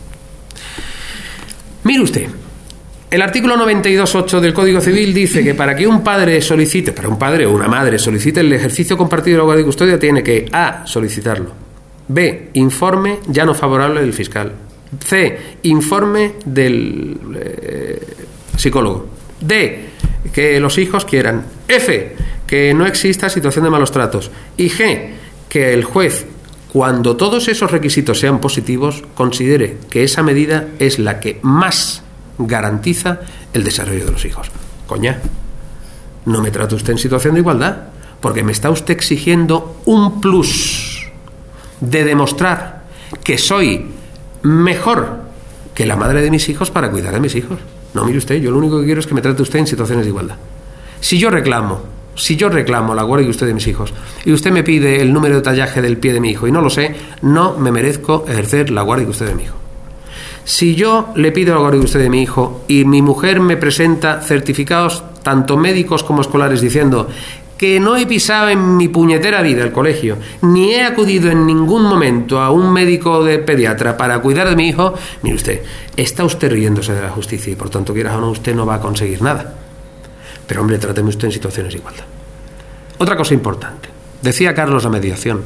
mire usted, el artículo 92.8 del Código Civil dice que para que un padre o una madre solicite el ejercicio compartido de la guardia y custodia, tiene que A, solicitarlo; B, informe ya no favorable del fiscal; C, informe del psicólogo; D, que los hijos quieran; F, que no exista situación de malos tratos; y G, que el juez, cuando todos esos requisitos sean positivos, considere que esa medida es la que más garantiza el desarrollo de los hijos. Coña, no me trata usted en situación de igualdad, porque me está usted exigiendo un plus de demostrar que soy mejor que la madre de mis hijos para cuidar de mis hijos. No, mire usted, yo lo único que quiero es que me trate usted en situaciones de igualdad. Si yo reclamo la guardia y custodia de mis hijos, y usted me pide el número de tallaje del pie de mi hijo y no lo sé, no me merezco ejercer la guardia y custodia de mi hijo. Si yo le pido la guardia y custodia de mi hijo y mi mujer me presenta certificados tanto médicos como escolares diciendo que no he pisado en mi puñetera vida el colegio, ni he acudido en ningún momento a un médico de pediatra para cuidar de mi hijo, mire usted, está usted riéndose de la justicia y por tanto, quiera o no, usted no va a conseguir nada. Pero hombre, tráteme usted en situaciones de igualdad. Otra cosa importante, decía Carlos, la mediación.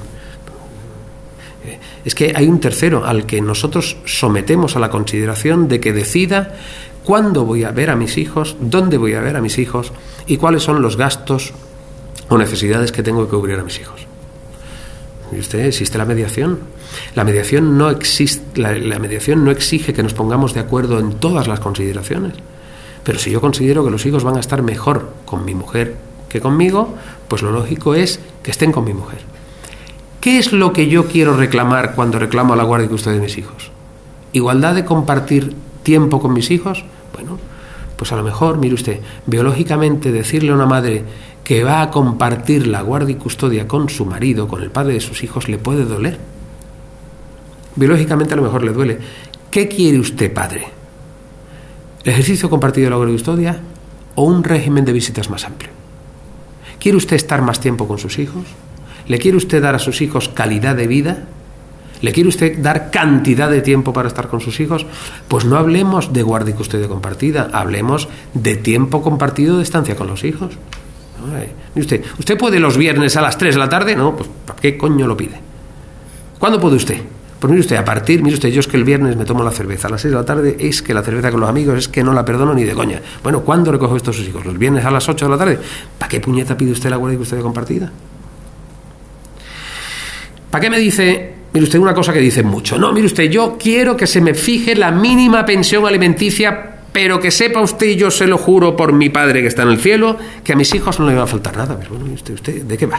Es que hay un tercero al que nosotros sometemos a la consideración de que decida cuándo voy a ver a mis hijos, dónde voy a ver a mis hijos y cuáles son los gastos o necesidades que tengo que cubrir a mis hijos. ¿Y usted? ¿Existe la mediación? La mediación no existe, la mediación no exige que nos pongamos de acuerdo en todas las consideraciones. Pero si yo considero que los hijos van a estar mejor con mi mujer que conmigo, pues lo lógico es que estén con mi mujer. ¿Qué es lo que yo quiero reclamar cuando reclamo la guardia y custodia de mis hijos? ¿Igualdad de compartir tiempo con mis hijos? Bueno, pues a lo mejor, mire usted, biológicamente decirle a una madre que va a compartir la guardia y custodia con su marido, con el padre de sus hijos, le puede doler. Biológicamente a lo mejor le duele. ¿Qué quiere usted, padre? ¿El ejercicio compartido de la guardia y custodia o un régimen de visitas más amplio? ¿Quiere usted estar más tiempo con sus hijos? ¿Le quiere usted dar a sus hijos calidad de vida? ¿Le quiere usted dar cantidad de tiempo para estar con sus hijos? Pues no hablemos de guardia y custodia compartida, hablemos de tiempo compartido de estancia con los hijos. Mire ¿usted puede los viernes a las 3 de la tarde? No, pues ¿para qué coño lo pide? ¿Cuándo puede usted? Pues mire usted, yo es que el viernes me tomo la cerveza, a las 6 de la tarde es que la cerveza con los amigos es que no la perdono ni de coña. Bueno, ¿cuándo recojo esto a sus hijos? ¿Los viernes a las 8 de la tarde? ¿Para qué puñeta pide usted la guardia y custodia compartida? ¿Para qué me dice, mire usted, una cosa que dicen mucho? No, mire usted, yo quiero que se me fije la mínima pensión alimenticia, pero que sepa usted, y yo se lo juro por mi padre que está en el cielo, que a mis hijos no le va a faltar nada. Pero bueno, mire usted, ¿de qué va?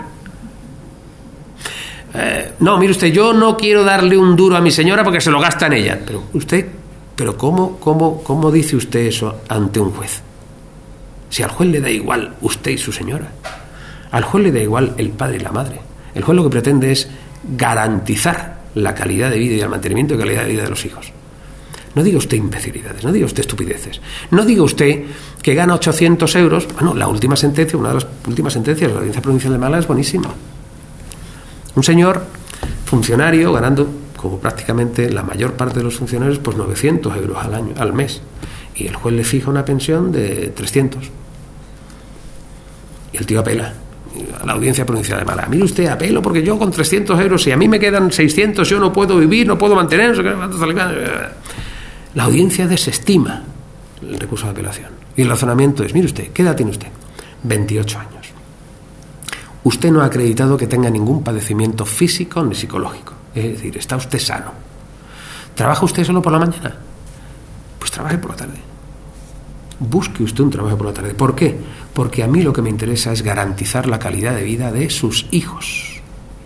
No, mire usted, yo no quiero darle un duro a mi señora porque se lo gasta en ella. Pero ¿cómo dice usted eso ante un juez? Si al juez le da igual usted y su señora, al juez le da igual el padre y la madre. El juez lo que pretende es garantizar la calidad de vida y el mantenimiento de calidad de vida de los hijos. No diga usted imbecilidades, no diga usted estupideces, no diga usted que gana 800 euros. Bueno, una de las últimas sentencias de la Audiencia Provincial de Málaga es buenísima. Un señor funcionario ganando, como prácticamente la mayor parte de los funcionarios, pues 900 euros al mes. Y el juez le fija una pensión de 300. Y el tío apela. a la Audiencia Provincial de Málaga: mire usted, apelo porque yo con 300 euros, si a mí me quedan 600, yo no puedo vivir, no puedo mantener. La audiencia desestima el recurso de apelación. Y el razonamiento es: mire usted, ¿qué edad tiene usted? 28 años. Usted no ha acreditado que tenga ningún padecimiento físico ni psicológico. Es decir, está usted sano. ¿Trabaja usted solo por la mañana? Pues trabaje por la tarde. Busque usted un trabajo por la tarde. ¿Por qué? Porque a mí lo que me interesa es garantizar la calidad de vida de sus hijos.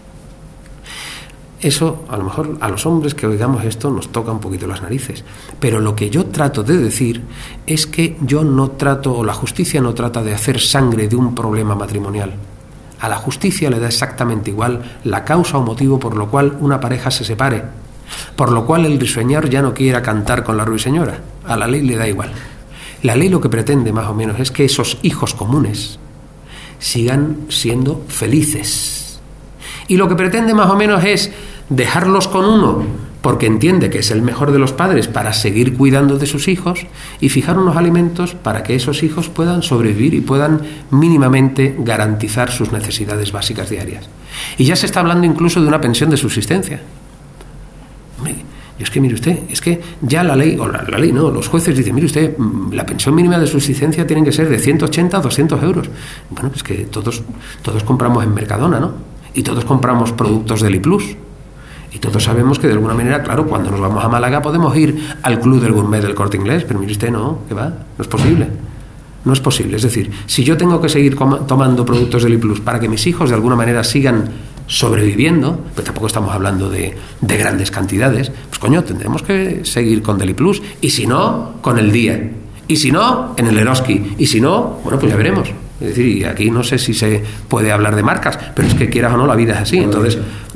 Eso, a lo mejor, a los hombres que oigamos esto nos toca un poquito las narices. Pero lo que yo trato de decir es que yo no trato, o la justicia no trata de hacer sangre de un problema matrimonial. A la justicia le da exactamente igual la causa o motivo por lo cual una pareja se separe, por lo cual el ruiseñor ya no quiera cantar con la ruiseñora. A la ley le da igual. La ley lo que pretende más o menos es que esos hijos comunes sigan siendo felices. Y lo que pretende más o menos es dejarlos con uno porque entiende que es el mejor de los padres para seguir cuidando de sus hijos, y fijar unos alimentos para que esos hijos puedan sobrevivir y puedan mínimamente garantizar sus necesidades básicas diarias. Y ya se está hablando incluso de una pensión de subsistencia. Y es que, mire usted, es que ya la ley, los jueces dicen: mire usted, la pensión mínima de subsistencia tiene que ser de 180 a 200 euros. Bueno, pues que todos compramos en Mercadona, ¿no? Y todos compramos productos del IPLUS. Y todos sabemos que de alguna manera, claro, cuando nos vamos a Málaga podemos ir al Club del Gourmet del Corte Inglés, pero mire usted, no, ¿qué va? No es posible. No es posible. Es decir, si yo tengo que seguir tomando productos del IPLUS para que mis hijos de alguna manera sigan sobreviviendo, pero tampoco estamos hablando de grandes cantidades, pues coño, tendremos que seguir con Deli Plus, y si no, con el día, y si no, en el Eroski, y si no, bueno, pues ya veremos. Es decir, y aquí no sé si se puede hablar de marcas, pero es que quieras o no, la vida es así. Entonces,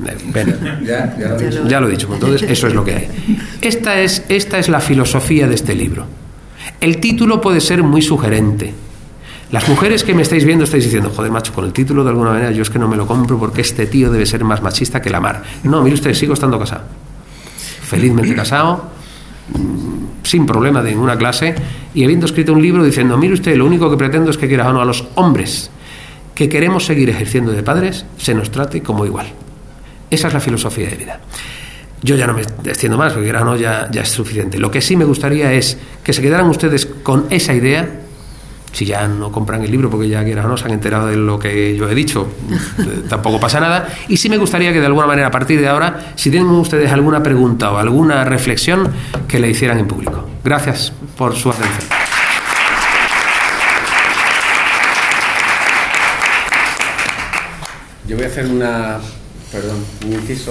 ya lo he dicho. Entonces, eso es lo que hay. Esta es la filosofía de este libro. El título puede ser muy sugerente. Las mujeres que me estáis viendo estáis diciendo: joder, macho, con el título de alguna manera yo es que no me lo compro porque este tío debe ser más machista que la mar. No, mire usted, sigo estando casado. Felizmente casado, sin problema de ninguna clase, y habiendo escrito un libro diciendo: mire usted, lo único que pretendo es que, quieras o no, a los hombres que queremos seguir ejerciendo de padres se nos trate como igual. Esa es la filosofía de vida. Yo ya no me extiendo más, porque quieras o no, ya es suficiente. Lo que sí me gustaría es que se quedaran ustedes con esa idea. Si ya no compran el libro porque ya, quieras o no, se han enterado de lo que yo he dicho, tampoco pasa nada. Y sí me gustaría que de alguna manera, a partir de ahora, si tienen ustedes alguna pregunta o alguna reflexión, que la hicieran en público. Gracias por su atención. Yo voy a hacer un inciso.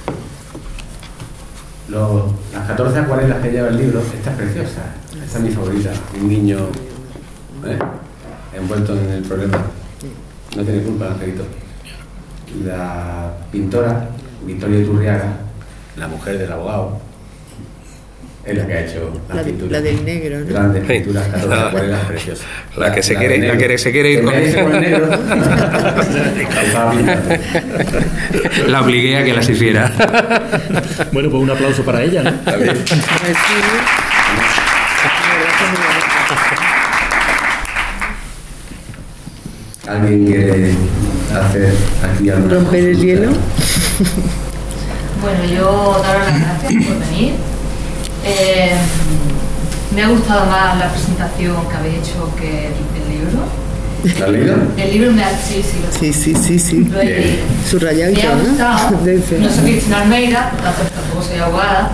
Las 14 acuarelas que lleva el libro, esta es preciosa, esta es mi favorita, un niño envuelto en el problema, no tiene culpa el angelito. La pintora Victoria Iturriaga, la mujer del abogado, es la que ha hecho las pinturas, la del negro, ¿no? Grandes pinturas, 14 acuarelas preciosas. La que se quiere ir con el negro. La obligué a que las hiciera. Bueno, pues un aplauso para ella, ¿no? ¿Alguien quiere hacer aquí algo? ¿Romper el hielo? Bueno, yo daros las gracias por venir. Me ha gustado más la presentación que habéis hecho que el libro. ¿La has leído? El libro me ha... Sí. Lo he leído. Subrayado y me todo, ha gustado. ¿no? No soy Cristina Almeida, por tanto tampoco soy abogada.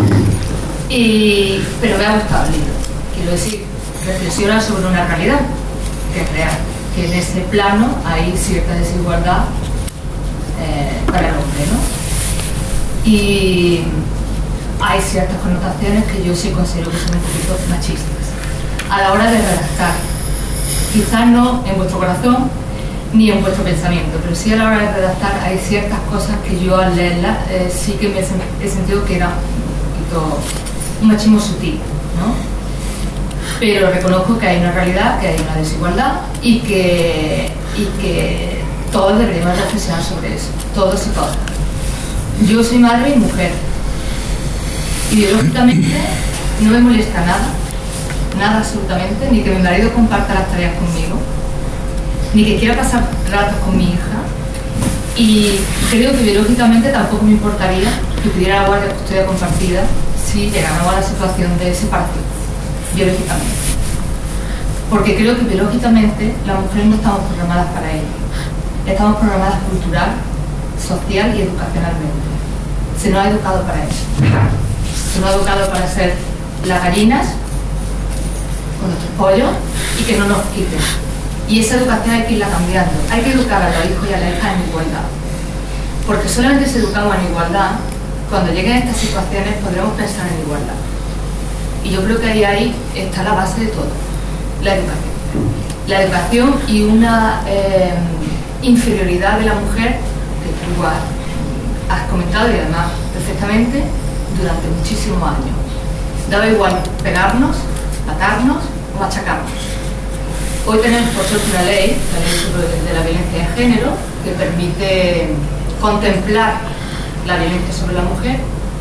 Pero me ha gustado el libro. Quiero decir, reflexiona sobre una realidad que es real. Que en ese plano hay cierta desigualdad para el hombre, ¿no? Y hay ciertas connotaciones que yo sí considero que son un poquito machistas a la hora de redactar. Quizás no en vuestro corazón ni en vuestro pensamiento, pero sí a la hora de redactar hay ciertas cosas que yo al leerlas sí que he sentido que era un poquito un machismo sutil, ¿no? Pero reconozco que hay una realidad, que hay una desigualdad y que todos deberíamos reflexionar sobre eso, todos y todas. Yo soy madre y mujer. Ideológicamente no me molesta nada absolutamente, ni que mi marido comparta las tareas conmigo, ni que quiera pasar ratos con mi hija, y creo que biológicamente tampoco me importaría que pudiera la guardia de custodia compartida si llegáramos a la situación de separación, biológicamente. Porque creo que biológicamente las mujeres no estamos programadas para ello. Estamos programadas cultural, social y educacionalmente. Se nos ha educado para eso. Se nos ha educado para ser las gallinas con nuestros pollos y que no nos quiten. Y esa educación hay que irla cambiando. Hay que educar a los hijos y a las hijas en igualdad. Porque solamente si educamos en igualdad, cuando lleguen estas situaciones podremos pensar en igualdad. Y yo creo que ahí está la base de todo, la educación. La educación y una inferioridad de la mujer, que tú igual has comentado y además perfectamente, durante muchísimos años. Daba igual pegarnos, matarnos o machacarnos. Hoy tenemos por suerte una ley, la ley de la violencia de género, que permite contemplar la violencia sobre la mujer,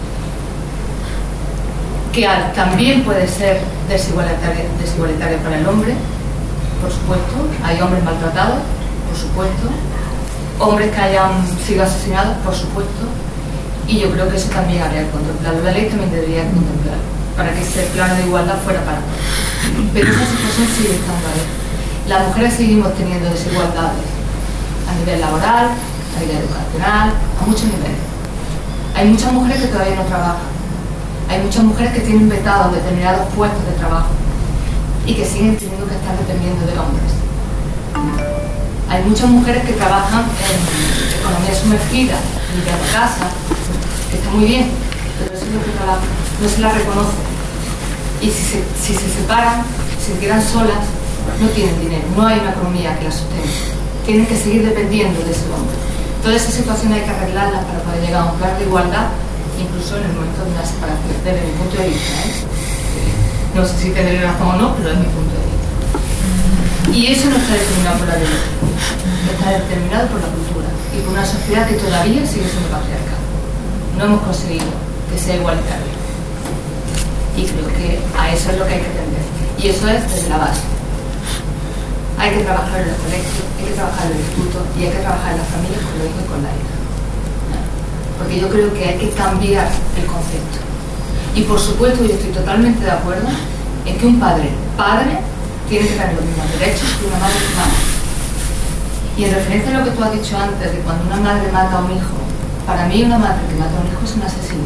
que también puede ser desigualitaria para el hombre, por supuesto. Hay hombres maltratados, por supuesto. Hombres que hayan sido asesinados, por supuesto. Y yo creo que eso también habría que contemplarlo. La ley también debería contemplarlo, para que ese plano de igualdad fuera para todos. Pero esa situación sigue estando ahí. Las mujeres seguimos teniendo desigualdades a nivel laboral, a nivel educacional, a muchos niveles. Hay muchas mujeres que todavía no trabajan. Hay muchas mujeres que tienen vetados determinados puestos de trabajo y que siguen teniendo que estar dependiendo de hombres. Hay muchas mujeres que trabajan en economía sumergida, limpiando casa, que está muy bien, pero eso es lo que trabajan, no se las reconoce. Y si se separan, si se quedan solas, no tienen dinero, no hay una economía que las sostenga. Tienen que seguir dependiendo de ese hombre. Toda esa situación hay que arreglarla para poder llegar a un plan de igualdad, incluso en el momento de una separación, desde mi punto de vista. No sé si tendré razón o no, pero es mi punto de vista. Y eso no está determinado por la biología, está determinado por la cultura y por una sociedad que todavía sigue siendo patriarcal. No hemos conseguido que sea igualitario. Y creo que a eso es lo que hay que atender. Y eso es desde la base. Hay que trabajar en los colegios, hay que trabajar en el instituto y hay que trabajar en las familias con los hijos y con la hija. Porque yo creo que hay que cambiar el concepto. Y por supuesto, yo estoy totalmente de acuerdo en que un padre tiene que tener los mismos derechos que una madre que mata. Y en referencia a lo que tú has dicho antes, de cuando una madre mata a un hijo, para mí una madre que mata a un hijo es una asesina.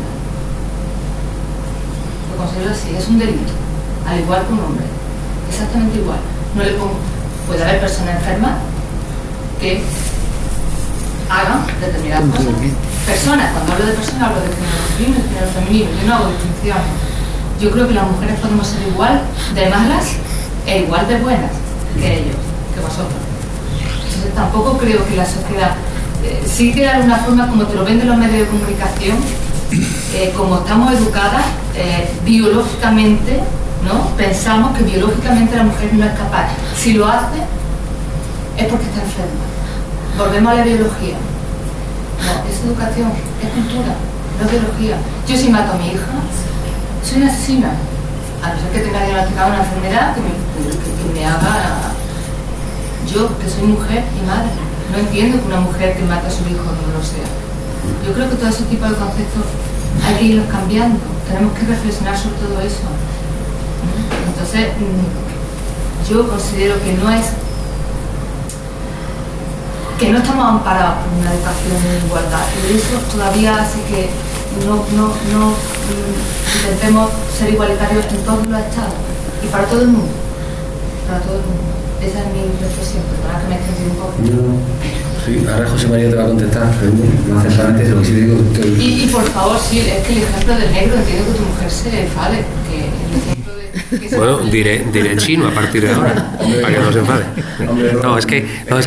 Lo considero así, es un delito, al igual que un hombre, exactamente igual. No le pongo. Puede haber personas enfermas que hagan determinadas cosas. Personas, cuando hablo de personas, hablo de género masculino y de género femenino, yo no hago distinciones. Yo creo que las mujeres podemos ser igual de malas e igual de buenas que ellos, que vosotros. Entonces tampoco creo que la sociedad, sí que de alguna forma, como te lo venden los medios de comunicación, como estamos educadas, biológicamente, ¿no? Pensamos que biológicamente la mujer no es capaz. Si lo hace, es porque está enferma. Volvemos a la biología. No, es educación, es cultura, no es biología. Yo si mato a mi hija, soy una asesina. A no ser que tenga diagnosticada una enfermedad que me haga... Yo, que soy mujer y madre, no entiendo que una mujer que mate a su hijo no lo sea. Yo creo que todo ese tipo de conceptos hay que irlos cambiando. Tenemos que reflexionar sobre todo eso. Entonces, yo considero que no estamos amparados por una educación de igualdad, y eso todavía hace que no intentemos ser igualitarios en todos los estados y para todo el mundo. Para todo el mundo. Esa es mi reflexión, perdona que me extendí un poco. Sí, ahora José María te va a contestar, pero no exactamente lo que sí digo. Y por favor, sí, es que el ejemplo del negro, entiendo que tu mujer se enfade, porque el ejemplo de... Bueno, diré chino a partir de ahora, para que no se enfade. No, es que... No.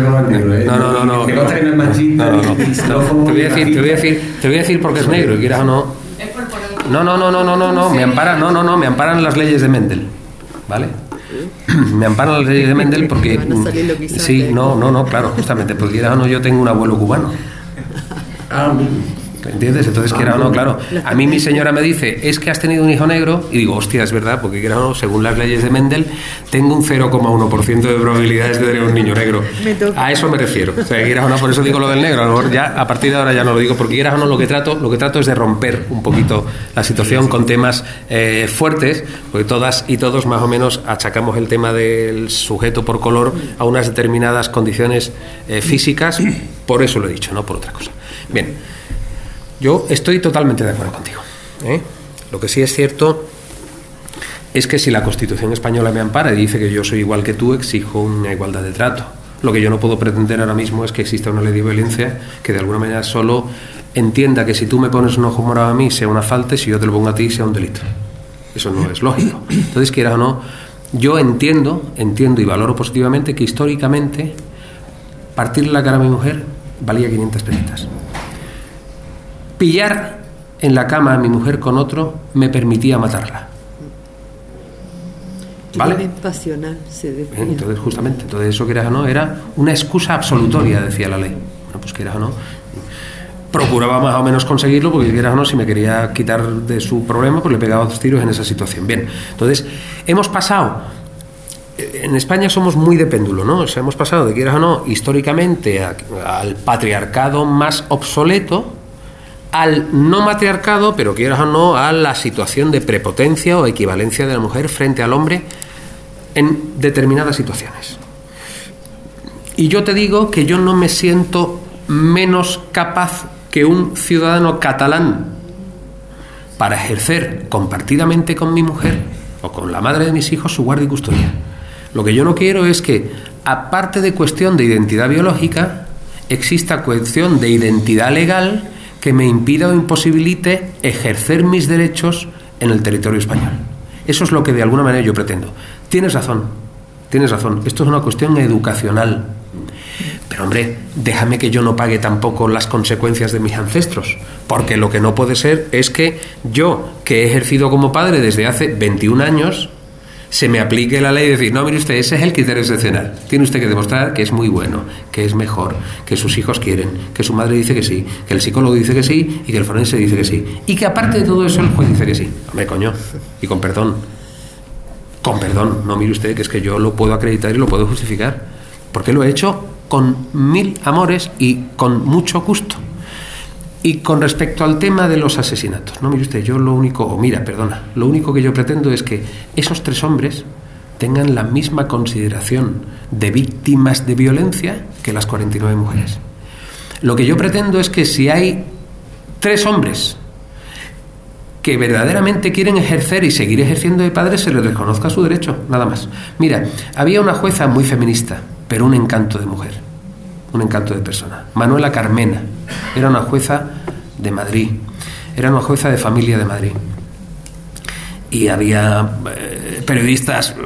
Te voy a decir porque es negro, y quieras o no... No, me amparan las leyes de Mendel, ¿vale? Me amparan las leyes de Mendel porque... Sí, no, claro, justamente, porque quieras o no, yo tengo un abuelo cubano. ¿entiendes? Entonces, quieras o no, claro, a mí mi señora me dice, es que has tenido un hijo negro, y digo, hostia, es verdad, porque quieras o no, según las leyes de Mendel, tengo un 0,1% de probabilidades de tener un niño negro. A eso me refiero. O sea, quieras o no, por eso digo lo del negro. A lo mejor ya, a partir de ahora ya no lo digo, porque quieras o no, lo que trato es de romper un poquito la situación con temas fuertes, porque todas y todos más o menos achacamos el tema del sujeto por color a unas determinadas condiciones físicas, por eso lo he dicho, no por otra cosa. Bien, yo estoy totalmente de acuerdo contigo, ¿eh? Lo que sí es cierto es que si la Constitución española me ampara y dice que yo soy igual que tú, exijo una igualdad de trato. Lo que yo no puedo pretender ahora mismo es que exista una ley de violencia que de alguna manera solo entienda que si tú me pones un ojo morado a mí sea una falta y si yo te lo pongo a ti sea un delito. Eso no es lógico. Entonces, quieras o no, yo entiendo y valoro positivamente que históricamente partirle la cara a mi mujer valía 500 pesetas. Pillar en la cama a mi mujer con otro me permitía matarla. ¿Vale? Pasional, se decía. Entonces, justamente, entonces eso, quieras o no, era una excusa absolutoria, decía la ley. Bueno, pues quieras o no, procuraba más o menos conseguirlo, porque quieras o no, si me quería quitar de su problema, pues le pegaba 2 tiros en esa situación. Bien, entonces, hemos pasado, en España somos muy de péndulo, ¿no? O sea, hemos pasado, de quieras o no, históricamente al patriarcado más obsoleto, al no matriarcado, pero quieras o no, a la situación de prepotencia o equivalencia de la mujer frente al hombre en determinadas situaciones. Y yo te digo que yo no me siento menos capaz que un ciudadano catalán para ejercer compartidamente con mi mujer o con la madre de mis hijos su guardia y custodia. Lo que yo no quiero es que, aparte de cuestión de identidad biológica, exista cuestión de identidad legal que me impida o imposibilite ejercer mis derechos en el territorio español. Eso es lo que de alguna manera yo pretendo. Tienes razón. Esto es una cuestión educacional. Pero, hombre, déjame que yo no pague tampoco las consecuencias de mis ancestros, porque lo que no puede ser es que yo, que he ejercido como padre desde hace 21 años, se me aplique la ley y decir, no, mire usted, ese es el criterio excepcional. Tiene usted que demostrar que es muy bueno, que es mejor, que sus hijos quieren, que su madre dice que sí, que el psicólogo dice que sí y que el forense dice que sí. Y que aparte de todo eso el juez dice que sí. Hombre, coño, y con perdón, no, mire usted, que es que yo lo puedo acreditar y lo puedo justificar, porque lo he hecho con 1000 amores y con mucho gusto. Y con respecto al tema de los asesinatos, no, mire usted, yo lo único que yo pretendo es que esos 3 hombres tengan la misma consideración de víctimas de violencia que las 49 mujeres. Lo que yo pretendo es que si hay 3 hombres que verdaderamente quieren ejercer y seguir ejerciendo de padres, se les reconozca su derecho, nada más. Mira, había una jueza muy feminista, pero un encanto de mujer, un encanto de persona. Manuela Carmena era una jueza de Madrid, era una jueza de familia de Madrid. Y había periodistas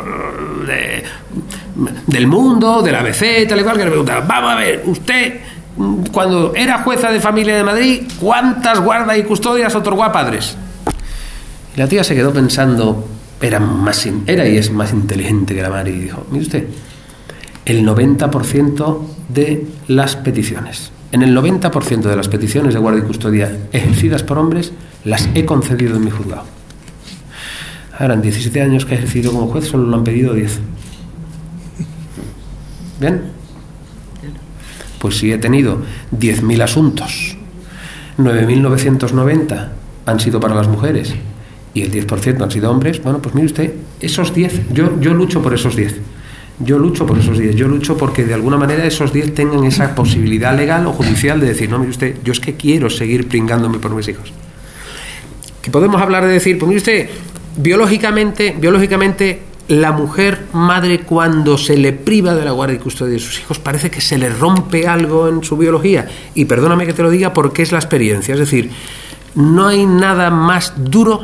del Mundo, del ABC, tal y cual, que le preguntaban, vamos a ver, usted, cuando era jueza de familia de Madrid, ¿cuántas guardas y custodias otorgó a padres? Y la tía se quedó pensando, era y es más inteligente que la madre, y dijo, mire usted, el 90% de las peticiones. En el 90% de las peticiones de guardia y custodia ejercidas por hombres, las he concedido en mi juzgado. Ahora, en 17 años que he ejercido como juez, solo lo han pedido 10. ¿Bien? Pues si he tenido 10.000 asuntos, 9.990 han sido para las mujeres y el 10% han sido hombres, bueno, pues mire usted, esos 10, yo lucho por esos 10. Yo lucho porque de alguna manera esos 10 tengan esa posibilidad legal o judicial de decir, no, mire usted, yo es que quiero seguir pringándome por mis hijos. Que podemos hablar de decir, pues mire usted, biológicamente la mujer madre, cuando se le priva de la guardia y custodia de sus hijos, parece que se le rompe algo en su biología. Y perdóname que te lo diga porque es la experiencia. Es decir, no hay nada más duro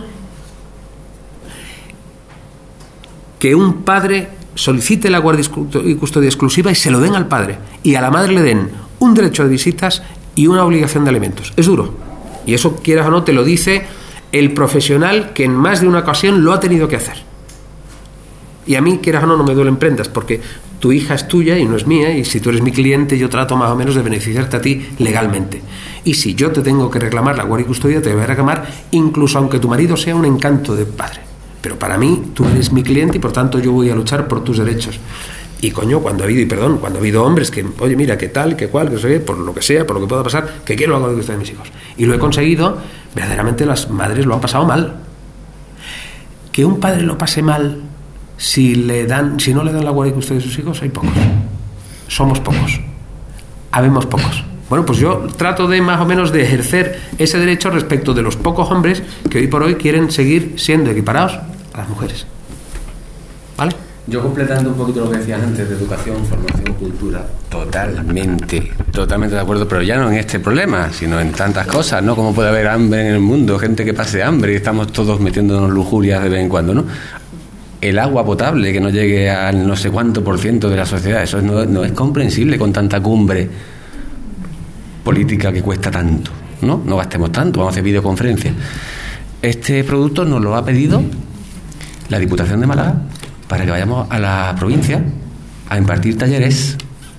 que un padre solicite la guardia y custodia exclusiva y se lo den al padre, y a la madre le den un derecho de visitas y una obligación de alimentos. Es duro. Y eso, quieras o no, te lo dice el profesional que en más de una ocasión lo ha tenido que hacer. Y a mí, quieras o no me duelen prendas, porque tu hija es tuya y no es mía, y si tú eres mi cliente yo trato más o menos de beneficiarte a ti legalmente. Y si yo te tengo que reclamar la guardia y custodia, te voy a reclamar incluso aunque tu marido sea un encanto de padre. Pero para mí, tú eres mi cliente y por tanto yo voy a luchar por tus derechos. Y coño, cuando ha habido hombres que, oye, mira, qué tal, qué cual, que sé, por lo que sea, por lo que pueda pasar, que quiero la guardia y custodia de mis hijos. Y lo he conseguido, verdaderamente las madres lo han pasado mal. Que un padre lo pase mal si no le dan la guardia y custodia de sus hijos, hay pocos. Somos pocos. Habemos pocos. Bueno, pues yo trato de más o menos de ejercer ese derecho respecto de los pocos hombres que hoy por hoy quieren seguir siendo equiparados a las mujeres. ¿Vale? Yo, completando un poquito lo que decías antes de educación, formación, cultura, totalmente de acuerdo, pero ya no en este problema, sino en tantas cosas, ¿no? Cómo puede haber hambre en el mundo, gente que pase hambre y estamos todos metiéndonos lujurias de vez en cuando, ¿no? El agua potable que no llegue al no sé cuánto % de la sociedad, eso no es comprensible con tanta cumbre política que cuesta tanto, ¿no? No gastemos tanto, vamos a hacer videoconferencias. Este producto nos lo ha pedido la Diputación de Málaga para que vayamos a la provincia a impartir talleres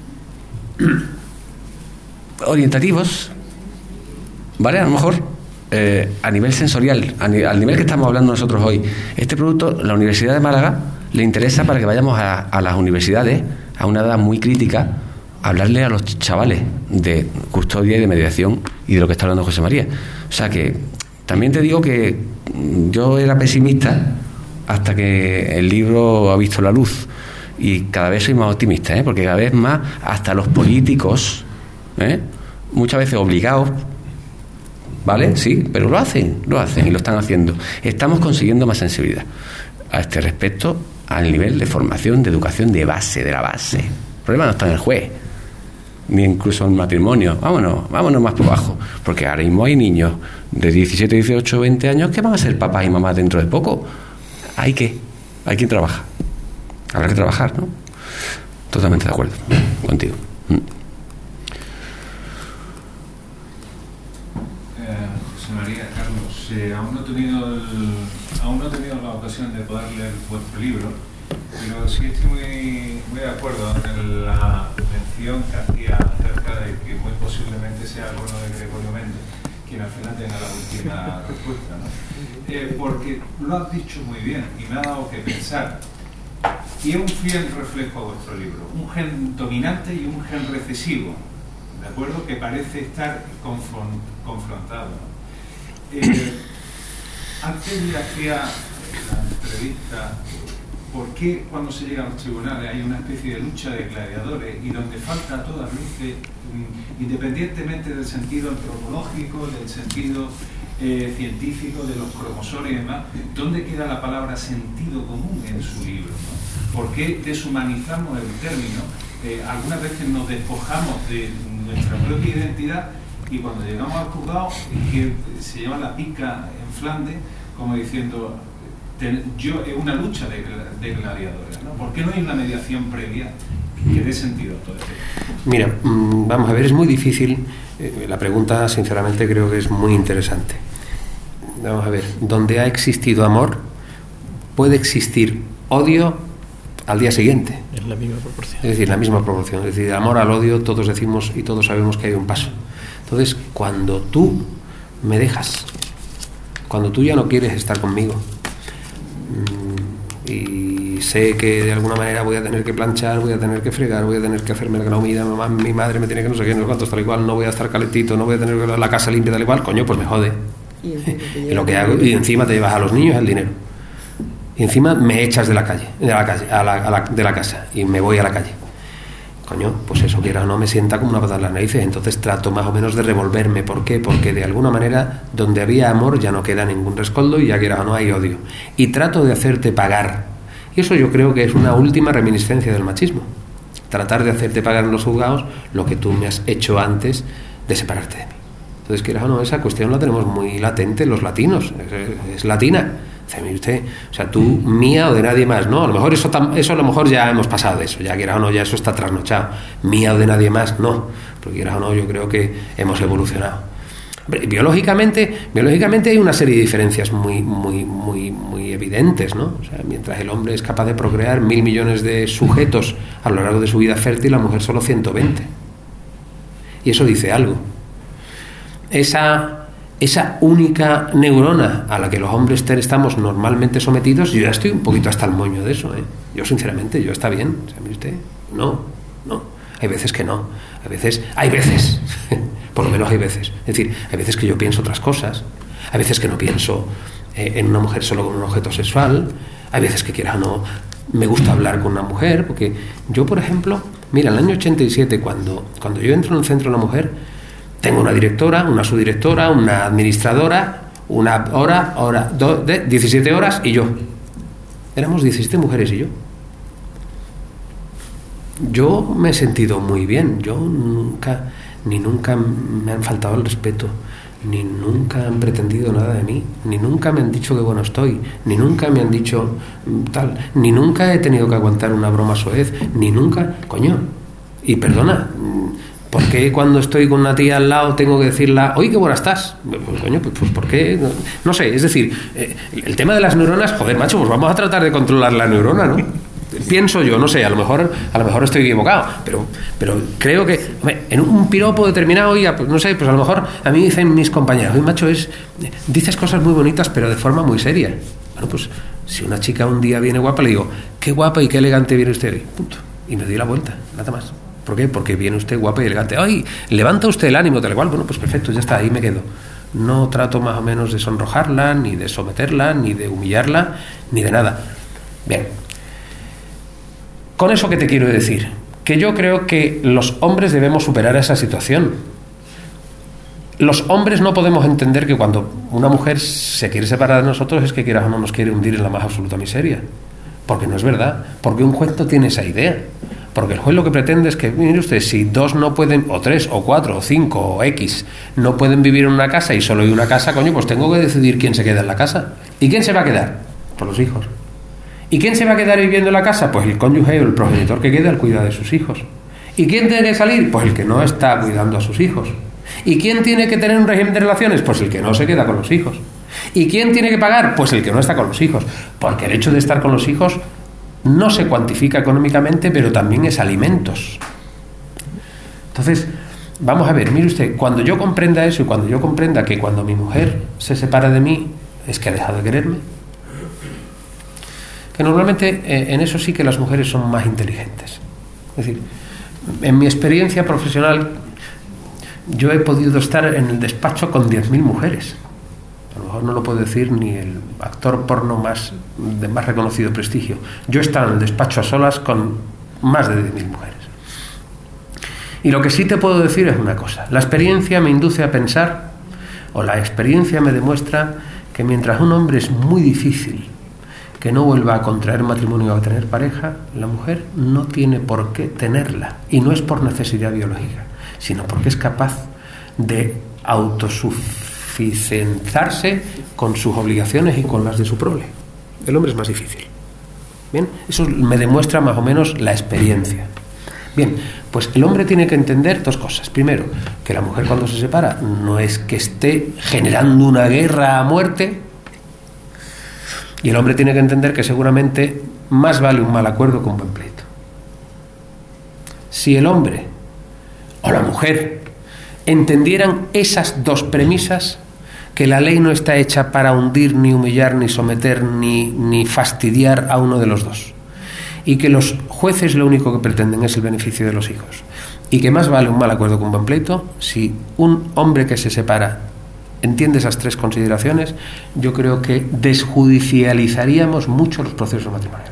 orientativos, ¿vale? A lo mejor a nivel sensorial, al nivel que estamos hablando nosotros hoy. Este producto, la Universidad de Málaga le interesa para que vayamos a las universidades a una edad muy crítica a hablarle a los chavales de custodia y de mediación y de lo que está hablando José María. O sea que también te digo que yo era pesimista hasta que el libro ha visto la luz, y cada vez soy más optimista, porque cada vez más hasta los políticos, muchas veces obligados, ¿vale? Sí, pero lo hacen y lo están haciendo. Estamos consiguiendo más sensibilidad a este respecto al nivel de formación, de educación de base, de la base. El problema no está en el juez, ni incluso en el matrimonio. Vámonos más por abajo, porque ahora mismo hay niños de 17, 18, 20 años que van a ser papás y mamás dentro de poco. Hay quien trabaja. Habrá que trabajar, ¿no? Totalmente de acuerdo contigo. José María, Carlos, aún no he tenido la ocasión de poder leer vuestro libro, pero sí estoy muy de acuerdo en la mención que hacía acerca de que muy posiblemente sea el bueno de Gregorio Méndez quien al final tenga la última respuesta, ¿no? Porque lo has dicho muy bien y me ha dado que pensar. Y es un fiel reflejo a vuestro libro, un gen dominante y un gen recesivo, ¿de acuerdo? Que parece estar confrontado, ¿no? Antes le hacía la entrevista, ¿por qué cuando se llega a los tribunales hay una especie de lucha de gladiadores y donde falta a todas luces, independientemente del sentido antropológico, del sentido científico, de los cromosomas y demás, ¿dónde queda la palabra sentido común en su libro, ¿no? ¿Por qué deshumanizamos el término? Algunas veces nos despojamos de nuestra propia identidad y cuando llegamos al juzgado es que se lleva la pica en Flandes como diciendo es una lucha de gladiadores, ¿no? ¿Por qué no hay una mediación previa que dé sentido a todo esto? Mira, vamos a ver, es muy difícil. La pregunta, sinceramente, creo que es muy interesante. Vamos a ver, donde ha existido amor, puede existir odio al día siguiente. Es la misma proporción. Es decir, la misma proporción. Es decir, amor al odio, todos decimos y todos sabemos que hay un paso. Entonces, cuando tú me dejas, cuando tú ya no quieres estar conmigo, y sé que de alguna manera voy a tener que planchar, voy a tener que fregar, voy a tener que hacerme la comida, mi madre me tiene que no sé qué, no sé cuántos, tal y cual, no voy a estar calentito, no voy a tener la casa limpia, tal y cual, coño, pues me jode. Y lo que hago, y encima te llevas a los niños el dinero. Y encima me echas de la casa, y me voy a la calle. Coño, pues eso, quiera o no, me sienta como una patada en las narices. Entonces trato más o menos de revolverme. ¿Por qué? Porque de alguna manera donde había amor ya no queda ningún rescoldo y ya quiera o no hay odio. Y trato de hacerte pagar. Y eso yo creo que es una última reminiscencia del machismo. Tratar de hacerte pagar en los juzgados lo que tú me has hecho antes de separarte de mí. Entonces, quiera o no, esa cuestión la tenemos muy latente los latinos. Es latina. Dice usted, o sea, tú, mía o de nadie más, ¿no? A lo mejor eso a lo mejor ya hemos pasado de eso, ya quiera o no, ya eso está trasnochado. Mía o de nadie más, no, porque quiera o no, yo creo que hemos evolucionado. Biológicamente hay una serie de diferencias muy evidentes, ¿no? O sea, mientras el hombre es capaz de procrear 1.000 millones de sujetos a lo largo de su vida fértil, la mujer solo 120. Y eso dice algo. esa única neurona a la que los hombres estamos normalmente sometidos, yo ya estoy un poquito hasta el moño de eso, ¿eh? Yo sinceramente, está bien, ¿sabe usted? No, hay veces que no, hay veces, por lo menos hay veces, es decir, hay veces que yo pienso otras cosas, hay veces que no pienso en una mujer solo como un objeto sexual, hay veces que quieras o no, me gusta hablar con una mujer, porque yo, por ejemplo, mira, en el año 87, cuando yo entro en el Centro de la Mujer, tengo una directora, una subdirectora, una administradora, 17 horas y yo. Éramos 17 mujeres y yo. Yo me he sentido muy bien. Yo nunca me han faltado el respeto, ni nunca han pretendido nada de mí, ni nunca me han dicho que bueno estoy, ni nunca me han dicho tal, ni nunca he tenido que aguantar una broma soez, ni nunca, coño. Y perdona, ¿por qué cuando estoy con una tía al lado tengo que decirla, oye, qué buena estás? Pues coño, pues ¿por qué? No sé, es decir, el tema de las neuronas, joder, macho, pues vamos a tratar de controlar la neurona, ¿no? Pienso yo, no sé, a lo mejor estoy equivocado, pero creo que, hombre, en un piropo determinado, ya, pues no sé, pues a lo mejor a mí dicen mis compañeros, oye, macho, dices cosas muy bonitas, pero de forma muy seria. Bueno, pues si una chica un día viene guapa, le digo, qué guapa y qué elegante viene usted hoy, punto. Y me doy la vuelta, nada más. ¿Por qué? Porque viene usted guapa y elegante. ¡Ay! Levanta usted el ánimo, tal cual. Bueno, pues perfecto, ya está, ahí me quedo. No trato más o menos de sonrojarla, ni de someterla, ni de humillarla, ni de nada. Bien. Con eso, ¿qué te quiero decir? Que yo creo que los hombres debemos superar esa situación. Los hombres no podemos entender que cuando una mujer se quiere separar de nosotros es que quieras o no nos quiere hundir en la más absoluta miseria. Porque no es verdad. Porque un juez no tiene esa idea. Porque el juez lo que pretende es que, mire usted, si dos no pueden, o tres, o cuatro, o cinco, o X, no pueden vivir en una casa y solo hay una casa, coño, pues tengo que decidir quién se queda en la casa. ¿Y quién se va a quedar? Pues los hijos. ¿Y quién se va a quedar viviendo en la casa? Pues el cónyuge o el progenitor que queda al cuidado de sus hijos. ¿Y quién tiene que salir? Pues el que no está cuidando a sus hijos. ¿Y quién tiene que tener un régimen de relaciones? Pues el que no se queda con los hijos. ¿Y quién tiene que pagar? Pues el que no está con los hijos. Porque el hecho de estar con los hijos no se cuantifica económicamente, pero también es alimentos. Entonces, vamos a ver, mire usted, cuando yo comprenda eso y cuando yo comprenda que cuando mi mujer se separa de mí es que ha dejado de quererme, que normalmente en eso sí que las mujeres son más inteligentes. Es decir, en mi experiencia profesional yo he podido estar en el despacho con 10.000 mujeres. A lo mejor no lo puede decir ni el actor porno de más reconocido prestigio. Yo he estado en el despacho a solas con más de 10.000 mujeres. Y lo que sí te puedo decir es una cosa. La experiencia me induce a pensar, o la experiencia me demuestra que mientras un hombre es muy difícil que no vuelva a contraer matrimonio o a tener pareja, la mujer no tiene por qué tenerla. Y no es por necesidad biológica, sino porque es capaz de autosuficienzarse con sus obligaciones y con las de su prole. El hombre es más difícil. Bien, eso me demuestra más o menos la experiencia. Bien, pues el hombre tiene que entender dos cosas. Primero, que la mujer cuando se separa no es que esté generando una guerra a muerte. Y el hombre tiene que entender que seguramente más vale un mal acuerdo que un buen pleito. Si el hombre o la mujer entendieran esas dos premisas, que la ley no está hecha para hundir, ni humillar, ni someter, ni fastidiar a uno de los dos, y que los jueces lo único que pretenden es el beneficio de los hijos, y que más vale un mal acuerdo que un buen pleito, si un hombre que se separa entiende esas tres consideraciones, yo creo que desjudicializaríamos mucho los procesos matrimoniales.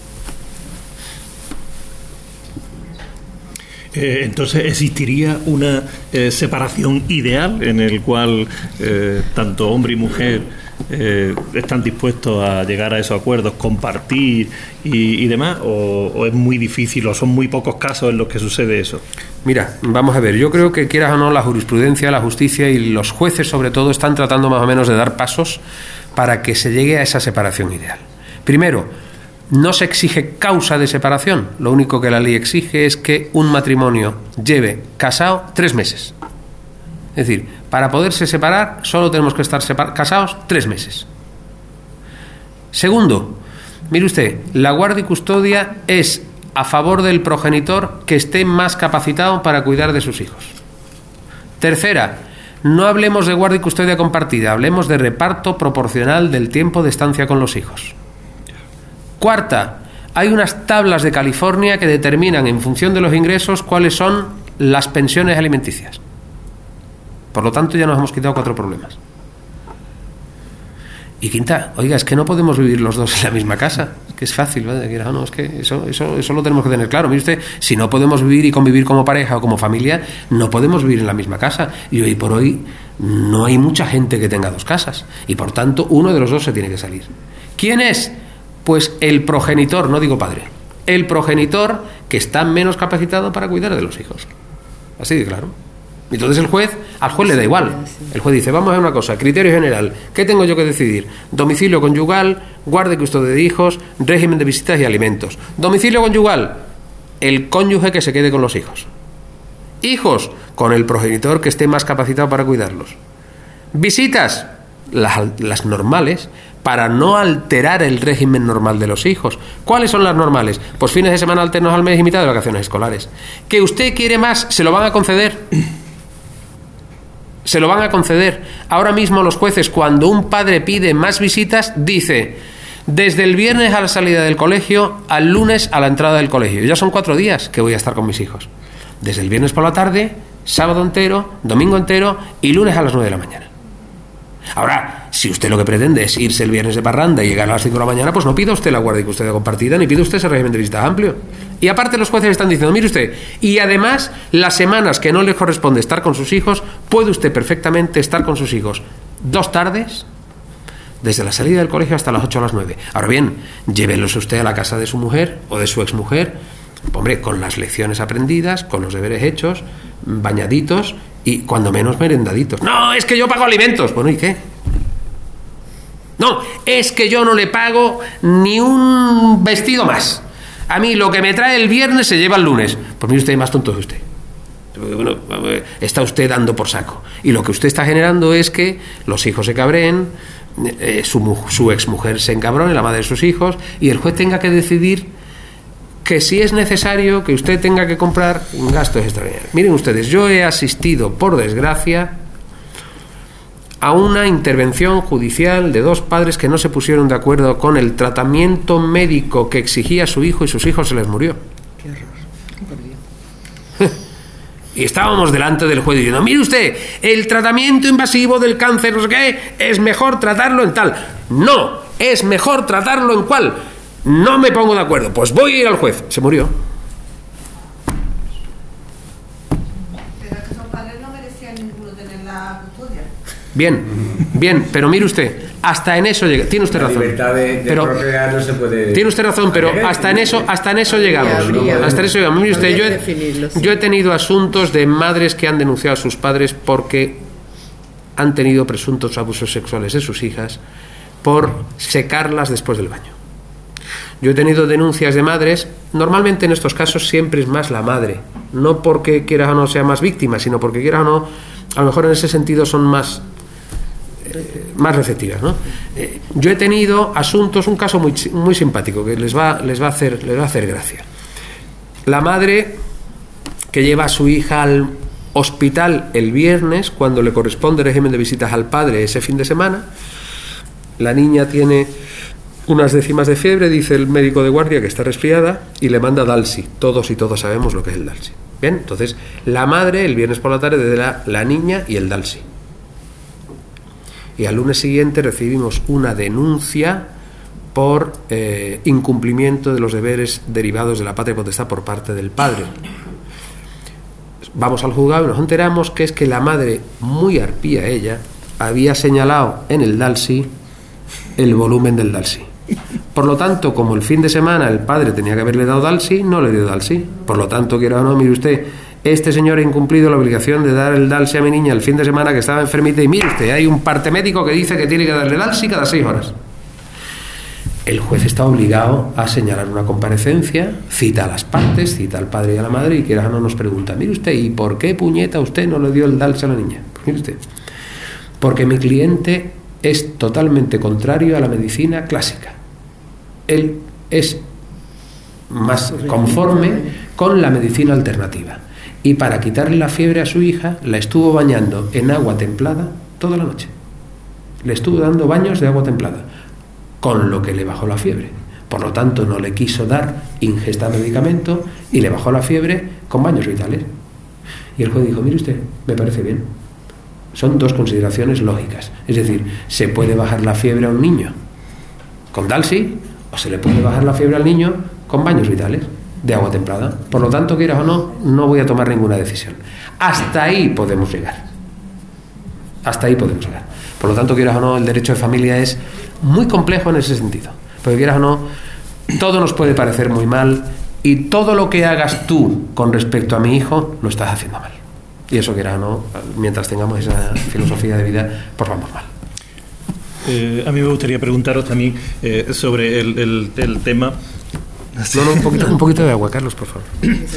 Entonces, ¿existiría una separación ideal en el cual tanto hombre y mujer están dispuestos a llegar a esos acuerdos, compartir y demás? ¿O es muy difícil o son muy pocos casos en los que sucede eso? Mira, vamos a ver, yo creo que quieras o no, la jurisprudencia, la justicia y los jueces sobre todo están tratando más o menos de dar pasos para que se llegue a esa separación ideal. Primero, no se exige causa de separación, lo único que la ley exige es que un matrimonio lleve casado 3 meses. Es decir, para poderse separar solo tenemos que estar casados 3 meses. Segundo, mire usted, la guardia y custodia es a favor del progenitor que esté más capacitado para cuidar de sus hijos. Tercera, No hablemos de guardia y custodia compartida, hablemos de reparto proporcional del tiempo de estancia con los hijos. Cuarta, hay unas tablas de California que determinan en función de los ingresos cuáles son las pensiones alimenticias. Por lo tanto, ya nos hemos quitado 4 problemas. Y quinta, oiga, es que no podemos vivir los dos en la misma casa, que es fácil, ¿vale? No, es que eso lo tenemos que tener claro. Mire usted, si no podemos vivir y convivir como pareja o como familia, no podemos vivir en la misma casa. Y hoy por hoy no hay mucha gente que tenga 2 casas. Y por tanto, uno de los dos se tiene que salir. ¿Quién es? Pues el progenitor, no digo padre. El progenitor que está menos capacitado para cuidar de los hijos. Así de claro. Entonces al juez le da igual. El juez dice, vamos a ver una cosa, criterio general, ¿qué tengo yo que decidir? Domicilio conyugal, guarda y custodia de hijos, régimen de visitas y alimentos. Domicilio conyugal, el cónyuge que se quede con los hijos. Hijos, con el progenitor que esté más capacitado para cuidarlos. Visitas, las normales, para no alterar el régimen normal de los hijos. ¿Cuáles son las normales? Pues fines de semana alternos al mes y mitad de vacaciones escolares. ¿Que usted quiere más? Se lo van a conceder. Se lo van a conceder. Ahora mismo los jueces, cuando un padre pide más visitas, dice, desde el viernes a la salida del colegio al lunes a la entrada del colegio. Ya son 4 días que voy a estar con mis hijos. Desde el viernes por la tarde, sábado entero, domingo entero y lunes a las 9 de la mañana. Ahora, si usted lo que pretende es irse el viernes de parranda y llegar a las 5 de la mañana, pues no pida usted la guardia y custodia compartida, ni pida usted ese régimen de visitas amplio. Y aparte los jueces están diciendo, mire usted, y además las semanas que no le corresponde estar con sus hijos, puede usted perfectamente estar con sus hijos 2 tardes, desde la salida del colegio hasta las 8 o las 9. Ahora bien, llévelos usted a la casa de su mujer o de su exmujer, hombre, con las lecciones aprendidas, con los deberes hechos, bañaditos y cuando menos merendaditos. No, es que yo pago alimentos. Bueno, ¿y qué? No, es que yo no le pago ni un vestido más. A mí lo que me trae el viernes se lleva el lunes. Pues mire usted, más tonto que usted. Bueno, está usted dando por saco. Y lo que usted está generando es que los hijos se cabreen, su exmujer se encabrone, la madre de sus hijos, y el juez tenga que decidir que si es necesario que usted tenga que comprar gastos extraordinarios. Miren ustedes, yo he asistido, por desgracia, a una intervención judicial de 2 padres que no se pusieron de acuerdo con el tratamiento médico que exigía su hijo y sus hijos se les murió. Qué horror. Por Dios. Y estábamos delante del juez diciendo, mire usted, el tratamiento invasivo del cáncer, no sé qué, es mejor tratarlo en tal. No, es mejor tratarlo en cual. No me pongo de acuerdo, pues voy a ir al juez. Se murió. Pero que esos padres no merecían ninguno tener la custodia. Bien, pero mire usted, hasta en eso llega. Tiene usted razón. La libertad de procrear no se puede. Tiene usted razón, pero hasta en eso llegamos. Hasta en eso llegamos. Mire usted, yo he tenido asuntos de madres que han denunciado a sus padres porque han tenido presuntos abusos sexuales de sus hijas por secarlas después del baño. Yo he tenido denuncias de madres, normalmente en estos casos siempre es más la madre, no porque quieras o no sea más víctima, sino porque quieras o no, a lo mejor en ese sentido son más receptivas, ¿no? Yo he tenido asuntos, un caso muy simpático que les va a hacer gracia. La madre que lleva a su hija al hospital el viernes, cuando le corresponde el régimen de visitas al padre ese fin de semana, la niña tiene unas décimas de fiebre, dice el médico de guardia que está resfriada y le manda Dalsi. Todos y todas sabemos lo que es el Dalsi. Bien, entonces la madre el viernes por la tarde de la niña y el Dalsi. Y al lunes siguiente recibimos una denuncia por incumplimiento de los deberes derivados de la patria potestad por parte del padre. Vamos al juzgado y nos enteramos que es que la madre, muy arpía ella, había señalado en el Dalsi el volumen del Dalsi. Por lo tanto, como el fin de semana el padre tenía que haberle dado Dalsi, no le dio Dalsi. Por lo tanto, quiera o no, mire usted, este señor ha incumplido la obligación de dar el Dalsi a mi niña el fin de semana que estaba enfermita y mire usted, hay un parte médico que dice que tiene que darle Dalsi cada 6 horas. El juez está obligado a señalar una comparecencia, cita a las partes, cita al padre y a la madre y quiera o no nos pregunta, mire usted, ¿y por qué puñeta usted no le dio el Dalsi a la niña? Pues mire usted, porque mi cliente es totalmente contrario a la medicina clásica. Él es más conforme con la medicina alternativa. y para quitarle la fiebre a su hija la estuvo bañando en agua templada toda la noche. Le estuvo dando baños de agua templada, con lo que le bajó la fiebre. Por lo tanto, no le quiso dar ingesta de medicamento y le bajó la fiebre con baños vitales. Y el juez dijo, mire usted, me parece bien. Son dos consideraciones lógicas. Es decir, se puede bajar la fiebre a un niño con Dalsy o se le puede bajar la fiebre al niño con baños vitales de agua templada. Por lo tanto, quieras o no, no voy a tomar ninguna decisión. Hasta ahí podemos llegar. Hasta ahí podemos llegar. Por lo tanto, quieras o no, el derecho de familia es muy complejo en ese sentido. Porque quieras o no, todo nos puede parecer muy mal y todo lo que hagas tú con respecto a mi hijo lo estás haciendo mal. Y eso, quieras o no, mientras tengamos esa filosofía de vida, pues vamos mal. A mí me gustaría preguntaros también sobre el tema. No, un poquito de agua, Carlos, por favor.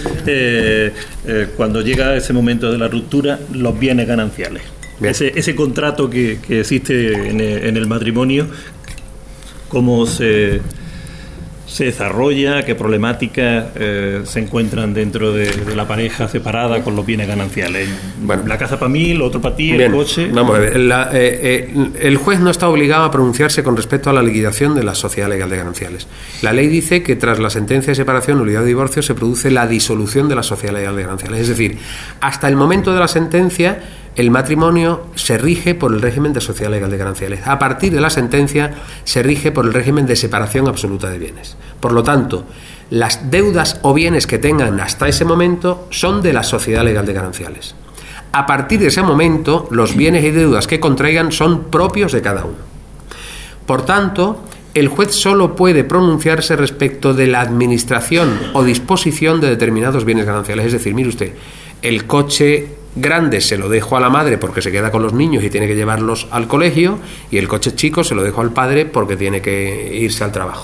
Cuando llega ese momento de la ruptura, los bienes gananciales. Ese contrato que existe en el matrimonio, ¿cómo se desarrolla? ¿Qué problemáticas se encuentran dentro de la pareja separada con los bienes gananciales? Bueno, la casa para mí, lo otro para ti, bien, el coche. Vamos a ver, el juez no está obligado a pronunciarse con respecto a la liquidación de la sociedad legal de gananciales. La ley dice que tras la sentencia de separación, nulidad o divorcio se produce la disolución de la sociedad legal de gananciales. Es decir, hasta el momento de la sentencia, el matrimonio se rige por el régimen de sociedad legal de gananciales. A partir de la sentencia se rige por el régimen de separación absoluta de bienes. Por lo tanto, las deudas o bienes que tengan hasta ese momento son de la sociedad legal de gananciales. A partir de ese momento, los bienes y deudas que contraigan son propios de cada uno. Por tanto, el juez solo puede pronunciarse respecto de la administración o disposición de determinados bienes gananciales. Es decir, mire usted, el coche grande se lo dejo a la madre porque se queda con los niños y tiene que llevarlos al colegio, y el coche chico se lo dejo al padre porque tiene que irse al trabajo.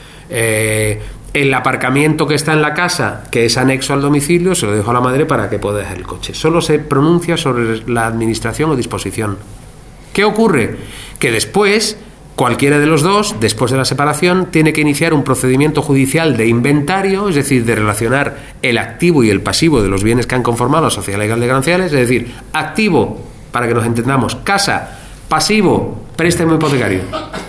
El aparcamiento que está en la casa, que es anexo al domicilio, se lo dejo a la madre para que pueda dejar el coche. Solo se pronuncia sobre la administración o disposición. ¿Qué ocurre? Que después, cualquiera de los dos, después de la separación, tiene que iniciar un procedimiento judicial de inventario, es decir, de relacionar el activo y el pasivo de los bienes que han conformado la sociedad legal de gananciales. Es decir, activo, para que nos entendamos, casa; pasivo, préstamo hipotecario.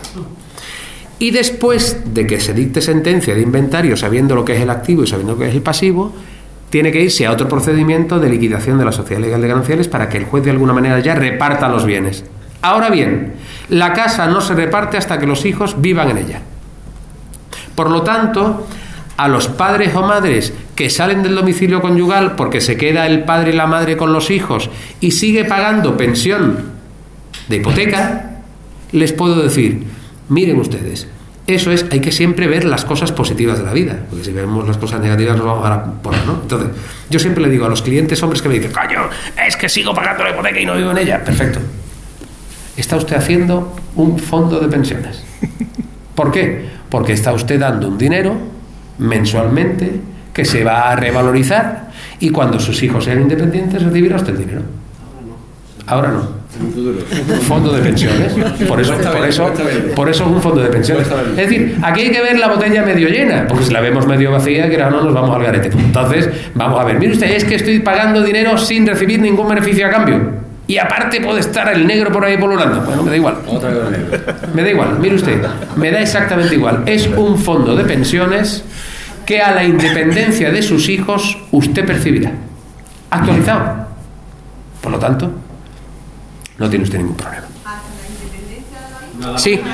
Y después de que se dicte sentencia de inventario, sabiendo lo que es el activo y sabiendo lo que es el pasivo, tiene que irse a otro procedimiento de liquidación de la sociedad legal de gananciales para que el juez de alguna manera ya reparta los bienes. Ahora bien, la casa no se reparte hasta que los hijos vivan en ella. Por lo tanto, a los padres o madres que salen del domicilio conyugal porque se queda el padre y la madre con los hijos y sigue pagando pensión de hipoteca, les puedo decir, miren ustedes, eso es, hay que siempre ver las cosas positivas de la vida, porque si vemos las cosas negativas nos vamos a la porra, ¿no? Entonces, yo siempre le digo a los clientes hombres que me dicen, coño, es que sigo pagando la hipoteca y no vivo en ella. Perfecto. Está usted haciendo un fondo de pensiones. ¿Por qué? Porque está usted dando un dinero mensualmente que se va a revalorizar y cuando sus hijos sean independientes recibirá usted el dinero. Ahora no. Un fondo de pensiones. Por eso es un fondo de pensiones. Es decir, aquí hay que ver la botella medio llena, porque si la vemos medio vacía, que ahora no nos vamos al garete. Entonces, vamos a ver, mire usted, es que estoy pagando dinero sin recibir ningún beneficio a cambio. Y aparte puede estar el negro por ahí polulando. Bueno, me da igual. Me da igual, mire usted, me da exactamente igual. Es un fondo de pensiones que a la independencia de sus hijos usted percibirá. Actualizado. Por lo tanto, no tiene usted ningún problema. ¿Hasta la independencia de los hijos? Sí,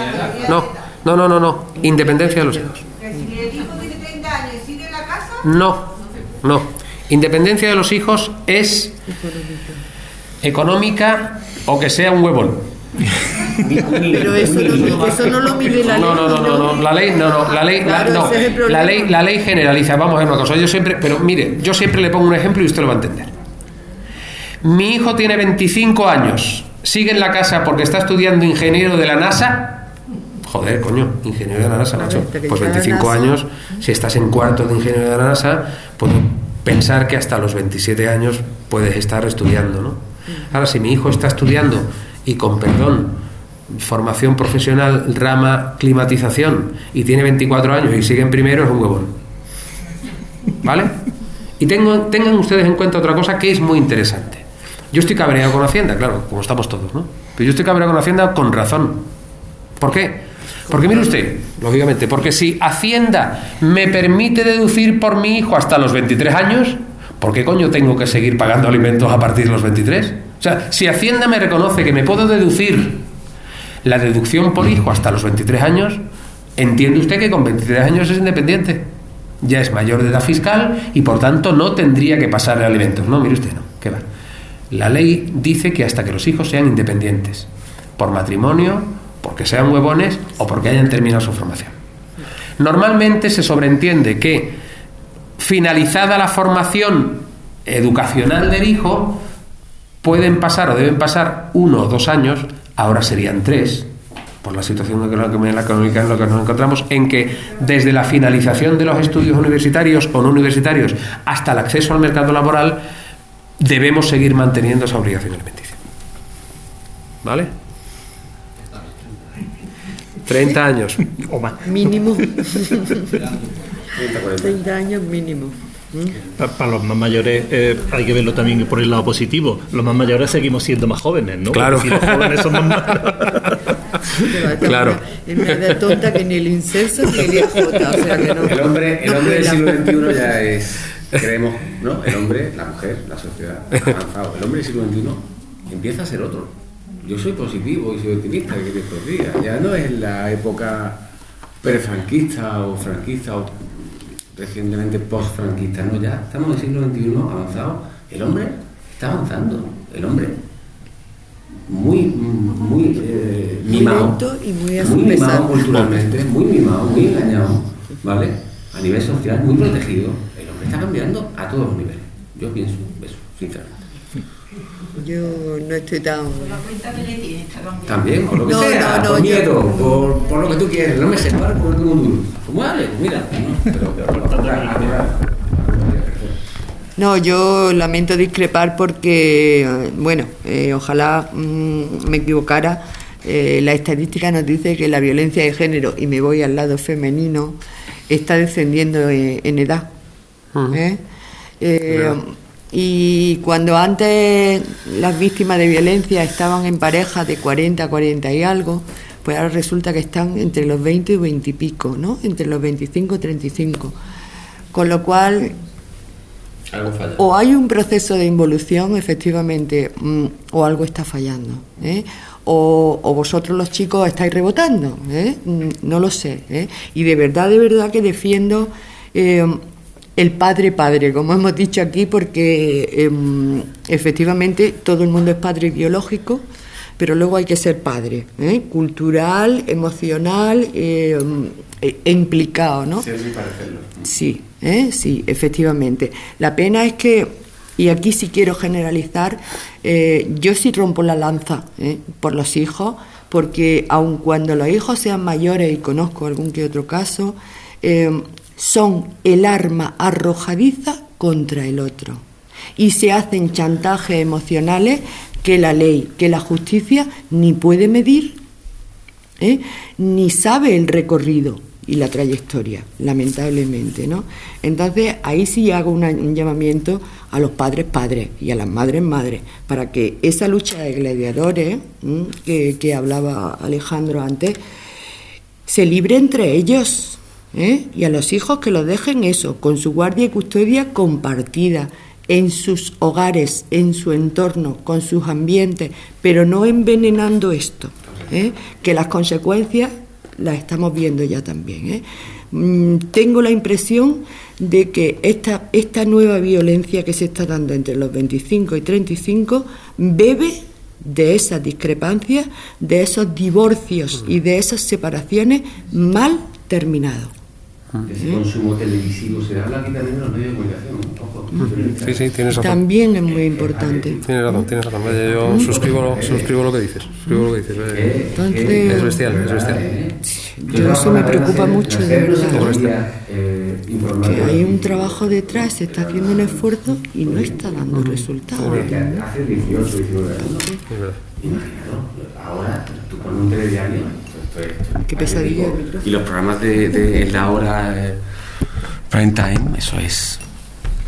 no. Independencia de los hijos. Que si el hijo tiene 30 años y sigue en la casa. No. Independencia de los hijos es económica o que sea un huevón. Pero eso no lo mide la ley. No. La ley generaliza. Vamos a ver una cosa. Yo siempre le pongo un ejemplo y usted lo va a entender. Mi hijo tiene 25 años, sigue en la casa porque está estudiando ingeniero de la NASA. Joder, coño, ingeniero de la NASA, macho. Pues 25 años, si estás en cuarto de ingeniero de la NASA, puedo pensar que hasta los 27 años puedes estar estudiando, ¿no? Ahora, si mi hijo está estudiando y con perdón, formación profesional, rama climatización, y tiene 24 años y sigue en primero, es un huevón. ¿Vale? Y tengan ustedes en cuenta otra cosa que es muy interesante. Yo estoy cabreado con Hacienda, claro, como estamos todos, ¿no? Pero yo estoy cabreado con Hacienda con razón. ¿Por qué? Porque mire usted, lógicamente, porque si Hacienda me permite deducir por mi hijo hasta los 23 años, ¿por qué coño tengo que seguir pagando alimentos a partir de los 23? O sea, si Hacienda me reconoce que me puedo deducir la deducción por hijo hasta los 23 años, entiende usted que con 23 años es independiente. Ya es mayor de edad fiscal y por tanto no tendría que pasarle alimentos. No, mire usted, no, ¿qué va? La ley dice que hasta que los hijos sean independientes, por matrimonio, porque sean huevones o porque hayan terminado su formación. Normalmente se sobreentiende que, finalizada la formación educacional del hijo, pueden pasar o deben pasar 1 o 2 años, ahora serían 3, por la situación en la que nos encontramos, en que desde la finalización de los estudios universitarios o no universitarios hasta el acceso al mercado laboral debemos seguir manteniendo esa obligación alimenticia. ¿Vale? 30 años o más. Mínimo. 30 años mínimo. Para los más mayores hay que verlo también por el lado positivo. Los más mayores seguimos siendo más jóvenes, ¿no? Claro. Si los jóvenes son más Claro. Es más de tonta que ni el incenso ni el IJ. O sea que no, El hombre no del cuela. siglo XXI ya es, creemos, ¿no? El hombre, la mujer, la sociedad ha avanzado. El hombre del siglo XXI empieza a ser otro. Yo soy positivo y soy optimista que estos días. Ya no es la época prefranquista o franquista o recientemente post-franquista, no, ya estamos en el siglo XXI avanzado. El hombre está avanzando. El hombre muy mimado, lento y muy a su muy pesar. mimado culturalmente, muy mimado, muy engañado, ¿vale? A nivel social, muy protegido. El hombre está cambiando a todos los niveles. Yo pienso eso, sinceramente. Yo no estoy tan... Por la cuenta que le tienes, También, por lo que No, sea, no, por yo- miedo, por lo que tú quieres. No me separo por como duro. Pues vale, pues mira, ¿no? Pero No, yo lamento discrepar porque, bueno, ojalá me equivocara. La estadística nos dice que la violencia de género, y me voy al lado femenino, está descendiendo en edad. Y cuando antes las víctimas de violencia estaban en parejas de 40, 40 y algo, pues ahora resulta que están entre los 20 y 20 y pico, ¿no? Entre los 25 y 35. Con lo cual, algo falla. o hay un proceso de involución, efectivamente, o algo está fallando, ¿eh? O vosotros los chicos estáis rebotando, ¿eh? No lo sé, ¿eh? Y de verdad que defiendo el padre, como hemos dicho aquí, porque efectivamente todo el mundo es padre biológico, pero luego hay que ser padre, ¿eh? Cultural, emocional e implicado, ¿no? Sí, sin parecerlo. Sí, sí, efectivamente. La pena es que, y aquí sí quiero generalizar, yo sí rompo la lanza por los hijos, porque aun cuando los hijos sean mayores, y conozco algún que otro caso, son el arma arrojadiza contra el otro. Y se hacen chantajes emocionales que la ley, que la justicia ni puede medir, ni sabe el recorrido y la trayectoria, lamentablemente, ¿no? Entonces, ahí sí hago un llamamiento a los padres y a las madres, para que esa lucha de gladiadores que hablaba Alejandro antes, se libre entre ellos, y a los hijos que los dejen eso, con su guardia y custodia compartida, en sus hogares, en su entorno, con sus ambientes, pero no envenenando esto, que las consecuencias las estamos viendo ya también. Tengo la impresión de que esta nueva violencia que se está dando entre los 25 y 35 bebe de esas discrepancias, de esos divorcios y de esas separaciones mal terminados. Ese consumo televisivo se habla aquí también en los medios de comunicación. Ojo, Sí, tienes razón. También es muy importante. Tienes razón. Vaya, yo suscribo lo que dices. Entonces, Es bestial. yo eso me preocupa mucho, de verdad. informar. Que hay un trabajo detrás, se está haciendo un esfuerzo y no está dando resultados. Hace 18, 19 años. Imagínalo, ahora tú pones un telediario. Qué pesadilla. Y los programas de la hora prime time, eso es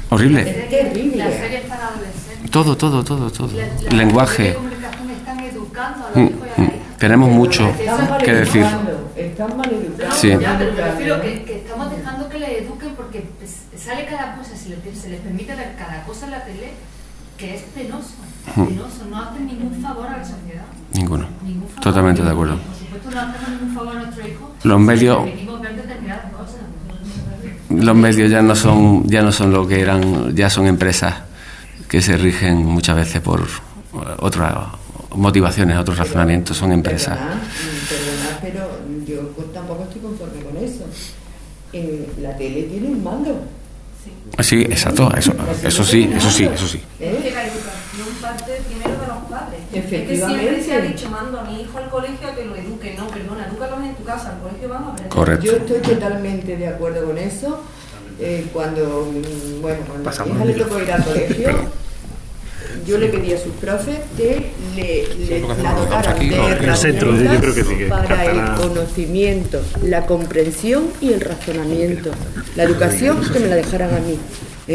Horrible. Es terrible. Las series para adolescentes. Todo. La Lenguaje. de comunicación están educando a los hijos y a las hijas. Tenemos mucho Están mal que decir. educando, están mal educando. Sí. Ya, pero me refiero que estamos dejando que le eduquen porque sale cada cosa, se les permite ver cada cosa en la tele, que es penoso, no hacen ningún favor a la sociedad. Ninguno. Ningún favor. Totalmente de acuerdo. Por supuesto no hacemos ningún favor a nuestros hijos. Los medios- Si les permitimos ver determinadas cosas. Los medios ya no son lo que eran, ya son empresas que se rigen muchas veces por otras motivaciones, otros razonamientos, son empresas. Perdona, pero yo pues, tampoco estoy conforme con eso. La tele tiene un mando. Sí, exacto, eso sí. Es que la educación parte primero de los padres. Efectivamente. Es que siempre se ha dicho, mando a mi hijo al colegio a que lo eduque. No, perdona, edúcalos en tu casa, al colegio vamos a aprender. Correcto. Yo estoy totalmente de acuerdo con eso. Cuando a mi hija le tocó ir al colegio, yo le pedí a sus profes que la dotaran de herramientas para el conocimiento, la comprensión y el razonamiento. La educación que me la dejaran a mí,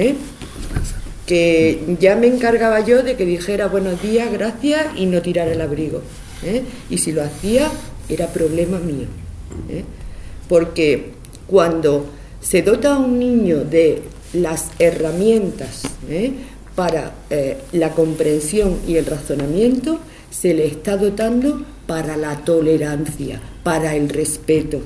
que ya me encargaba yo de que dijera buenos días, gracias y no tirar el abrigo, y si lo hacía era problema mío, porque cuando se dota a un niño de las herramientas para la comprensión y el razonamiento, se le está dotando para la tolerancia, para el respeto.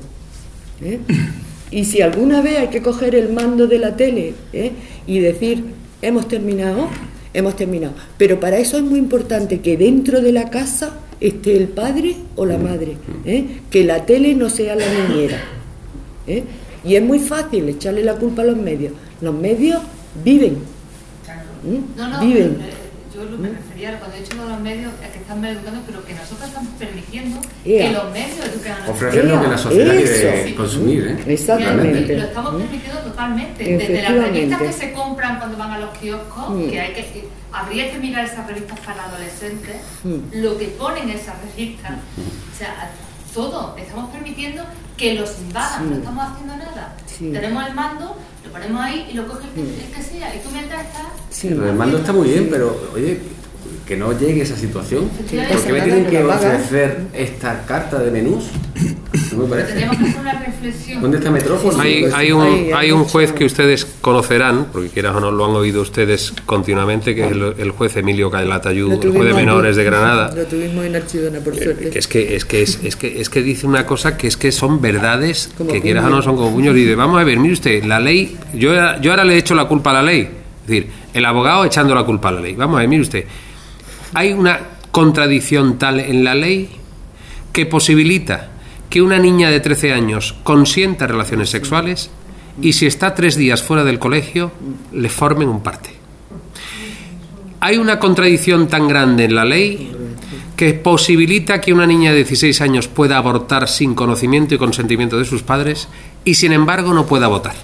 Y si alguna vez hay que coger el mando de la tele y decir, hemos terminado, pero para eso es muy importante que dentro de la casa esté el padre o la madre, que la tele no sea la niñera. Y es muy fácil echarle la culpa a los medios. Los medios viven. Viven. Yo lo que me refería cuando he dicho de los medios es que están educando, pero que nosotros estamos permitiendo que los medios eduquen a nosotros. Ofrecer lo que la sociedad quiere Eso. consumir. Exactamente. Y lo estamos permitiendo totalmente. Desde las revistas que se compran cuando van a los kioscos, que habría que mirar esas revistas para adolescentes, lo que ponen esas revistas, o sea, todo, estamos permitiendo que los invadan, no estamos haciendo nada. Tenemos el mando, lo ponemos ahí y lo coge el que sea, y tú mientras estás... El mando está muy bien, pero oye, que no llegue esa situación. Sí. ¿Por qué me tienen que ofrecer esta carta de menús? No me parece. Tenemos que hacer una reflexión. ¿Dónde está Metrópolis? Hay un juez que ustedes conocerán, porque quieras o no lo han oído ustedes continuamente, que es el juez Emilio Calatayud, el juez de menores de Granada. Lo tuvimos en Archidona, por suerte. Es que dice una cosa que es que son verdades como que quieras o no son como puños. Y dice, vamos a ver, mire usted, la ley, yo ahora le echo la culpa a la ley. Es decir, el abogado echando la culpa a la ley. Vamos a ver, mire usted, hay una contradicción tal en la ley que posibilita que una niña de 13 años consienta relaciones sexuales y si está 3 días fuera del colegio le formen un parte. Hay una contradicción tan grande en la ley que posibilita que una niña de 16 años pueda abortar sin conocimiento y consentimiento de sus padres y sin embargo no pueda votar.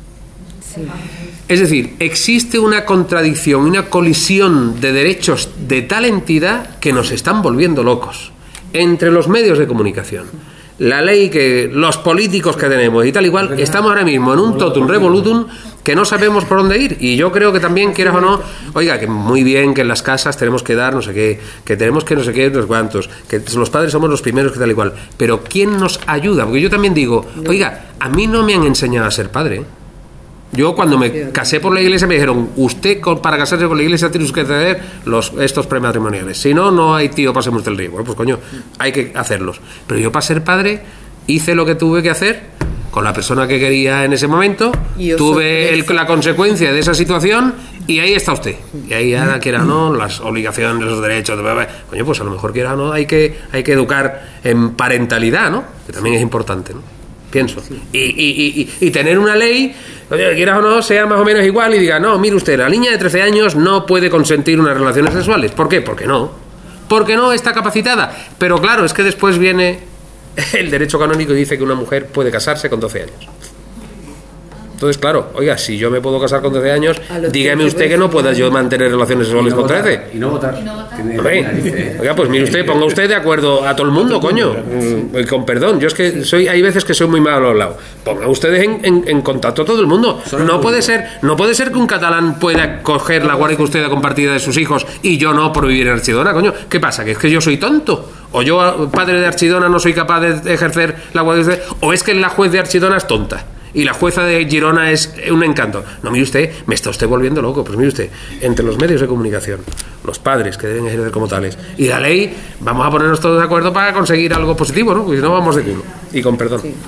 Es decir, existe una contradicción, una colisión de derechos de tal entidad que nos están volviendo locos entre los medios de comunicación, la ley, que los políticos que tenemos y tal igual. Estamos ahora mismo en un totum revolutum que no sabemos por dónde ir. Y yo creo que también, quieras o no, oiga, que muy bien que en las casas tenemos que dar no sé qué, que tenemos que no sé qué, no sé cuántos, que los padres somos los primeros que tal igual. Pero ¿quién nos ayuda? Porque yo también digo, oiga, a mí no me han enseñado a ser padre. Yo cuando me casé por la iglesia me dijeron, usted para casarse con la iglesia tiene que tener estos prematrimoniales, si no, no hay tío, pasemos usted el río. Bueno, pues coño, hay que hacerlos. Pero yo para ser padre hice lo que tuve que hacer con la persona que quería en ese momento, tuve la consecuencia de esa situación y ahí está usted. Y ahí ahora quiera o no, las obligaciones, los derechos, coño, pues a lo mejor quiera o no, hay que educar en parentalidad, ¿no? Que también es importante, ¿no? Pienso. Y tener una ley, oye, quieras o no, sea más o menos igual y diga, no, mire usted, la niña de 13 años no puede consentir unas relaciones sexuales. ¿Por qué? Porque no está capacitada. Pero claro, es que después viene el derecho canónico y dice que una mujer puede casarse con 12 años. Entonces, claro, oiga, si yo me puedo casar con 13 años, dígame usted que no pueda puedes yo mantener relaciones sexuales con 13. Y no votar. Oiga, pues mire usted, ponga usted de acuerdo a todo el mundo, coño. Con perdón, yo es que hay veces que soy muy mal hablado. Ponga ustedes en contacto a todo el mundo. No puede ser que un catalán pueda coger la guardia custodia compartida de sus hijos y yo no por vivir en Archidona, coño. ¿Qué pasa? ¿Que es que yo soy tonto? ¿O yo, padre de Archidona, no soy capaz de ejercer la guardia custodia? ¿O es que la juez de Archidona es tonta y la jueza de Girona es un encanto? No, mire usted, me está usted volviendo loco. Pues mire usted, entre los medios de comunicación, los padres que deben ejercer como tales y la ley, vamos a ponernos todos de acuerdo para conseguir algo positivo, ¿no? Porque si no vamos de culo. Y con perdón. Sí.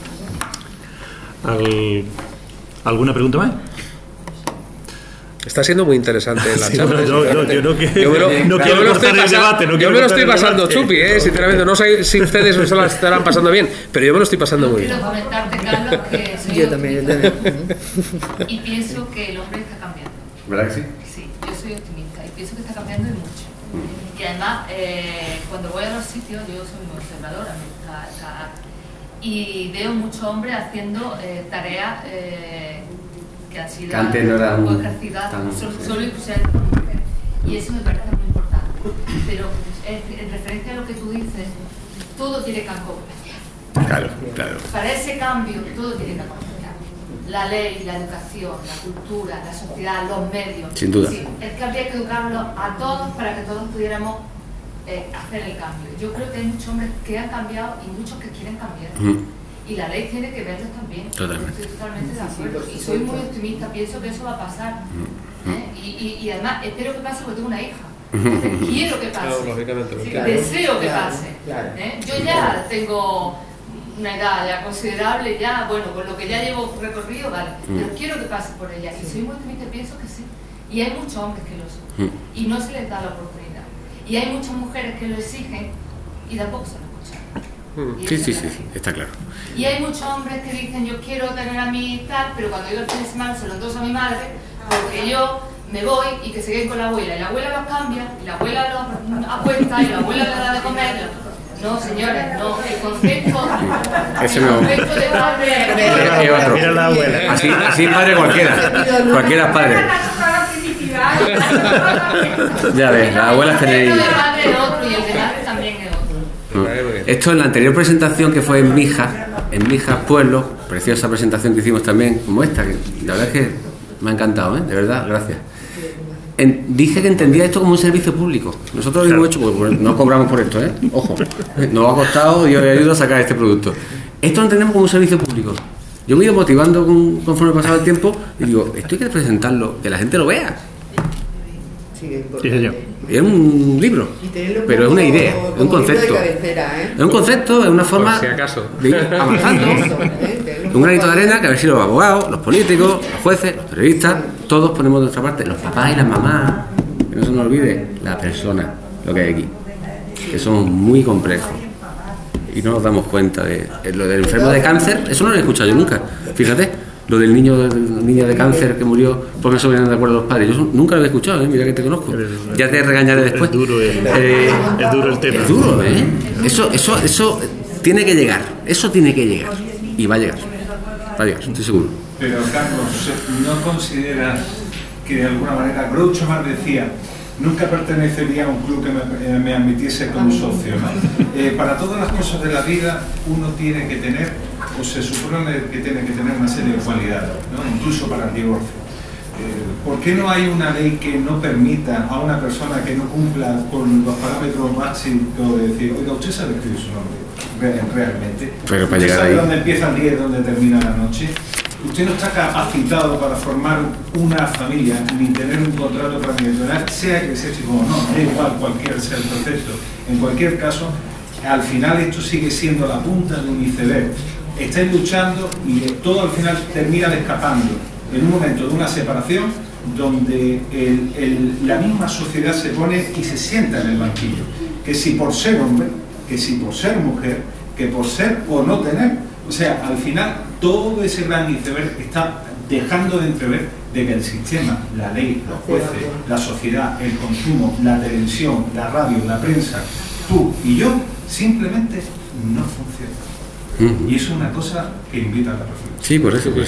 ¿Alguna pregunta más? Está siendo muy interesante la Sí, charla. yo no quiero Yo me lo estoy cortar el debate. yo me lo estoy pasando chupi, sinceramente. No sé si ustedes se la estarán pasando bien, pero yo me lo estoy pasando muy bien. Quiero comentarte, Carlos, que soy Yo también. y pienso que el hombre está cambiando. ¿Verdad que sí? Sí, yo soy optimista y pienso que está cambiando y mucho. Y además, cuando voy a los sitios, yo soy muy observadora, me gusta estar, y veo muchos hombres haciendo tareas que han sido antes no eran poco ejercidas solo y exclusivamente por mujeres. Y eso me parece muy importante. Pero en referencia a lo que tú dices, todo tiene campo potencial. Claro. Para ese cambio, todo tiene campo potencial. La ley, la educación, la cultura, la sociedad, los medios. Sin duda. Sí, es que habría que educarlos a todos para que todos pudiéramos hacer el cambio. Yo creo que hay muchos hombres que han cambiado y muchos que quieren cambiar. Y la ley tiene que verlos también. Totalmente. Estoy totalmente de acuerdo. Y soy muy optimista, pienso que eso va a pasar. Y además, espero que pase porque tengo una hija. Quiero que pase. Claro, lógicamente. Sí, Claro, deseo que claro, pase. claro. Yo ya tengo una edad ya considerable, ya, bueno, con lo que ya llevo recorrido, vale. Pero quiero que pase por ella. Y soy muy optimista, pienso que sí. Y hay muchos hombres que lo son. Y no se les da la oportunidad. Y hay muchas mujeres que lo exigen y tampoco se lo escuchan. Y Sí, eso sí, es sí, así. está claro. Y hay muchos hombres que dicen yo quiero tener a mi tal, pero cuando yo el fin de semana se lo endoso a mi madre, porque yo me voy y que se queden con la abuela. Y la abuela los cambia, y la abuela los apuesta, y la abuela les da de comer. No, señores, no, el concepto de padre Mira la abuela. Así padre cualquiera es padre. Ya ves, las abuelas tenéis. El concepto de padre es otro y el de madre también es otro. Esto en la anterior presentación que fue en Mijas Pueblo, preciosa presentación que hicimos también, como esta, que la verdad es que me ha encantado, de verdad, gracias. Dije que entendía esto como un servicio público. Nosotros lo hemos hecho porque no cobramos por esto, ojo, nos ha costado y yo le ayudo a sacar este producto. Esto lo entendemos como un servicio público. Yo me he ido motivando conforme pasaba el tiempo y digo, esto hay que presentarlo, que la gente lo vea. Sí, señor. Es un libro, pero es una idea, es un concepto. Es un concepto, es una forma Por si acaso. de ir avanzando. Un granito de arena que a ver si los abogados, los políticos, los jueces, los periodistas, todos ponemos de nuestra parte, los papás y las mamás, que no se nos olvide la persona, lo que hay aquí, que somos muy complejos y no nos damos cuenta de lo del enfermo de cáncer. Eso no lo he escuchado yo nunca, fíjate, lo del niño de cáncer que murió porque no se ponían de acuerdo los padres. Yo nunca lo he escuchado, mira que te conozco, ya te regañaré después. Es duro el tema. Es duro, eso tiene que llegar, y va a llegar, estoy seguro. Pero Carlos, ¿no consideras que de alguna manera Groucho Marx decía nunca pertenecería a un club que me admitiese como socio, ¿no? Para todas las cosas de la vida uno tiene que tener, o se supone que tiene que tener una serie de cualidades, ¿no? Incluso para el divorcio. ¿Por qué no hay una ley que no permita a una persona que no cumpla con los parámetros máximos de decir, oiga, usted sabe escribir su nombre realmente? Pero para ¿Usted llegar sabe ahí, dónde empieza el día y dónde termina la noche? Usted no está capacitado para formar una familia ni tener un contrato prematrimonial, sea que sea chico o no, da igual cualquier sea el proceso. En cualquier caso, al final esto sigue siendo la punta de un iceberg. Estáis luchando y todo al final termina escapando en un momento de una separación donde la misma sociedad se pone y se sienta en el banquillo. Que si por ser hombre, que si por ser mujer, que por ser o no tener. O sea, al final todo ese gran iceberg está dejando de entrever de que el sistema, la ley, los jueces, la sociedad, el consumo, la televisión, la radio, la prensa, tú y yo, simplemente no funciona. Y eso es una cosa que invita a la reflexión. Sí, por eso.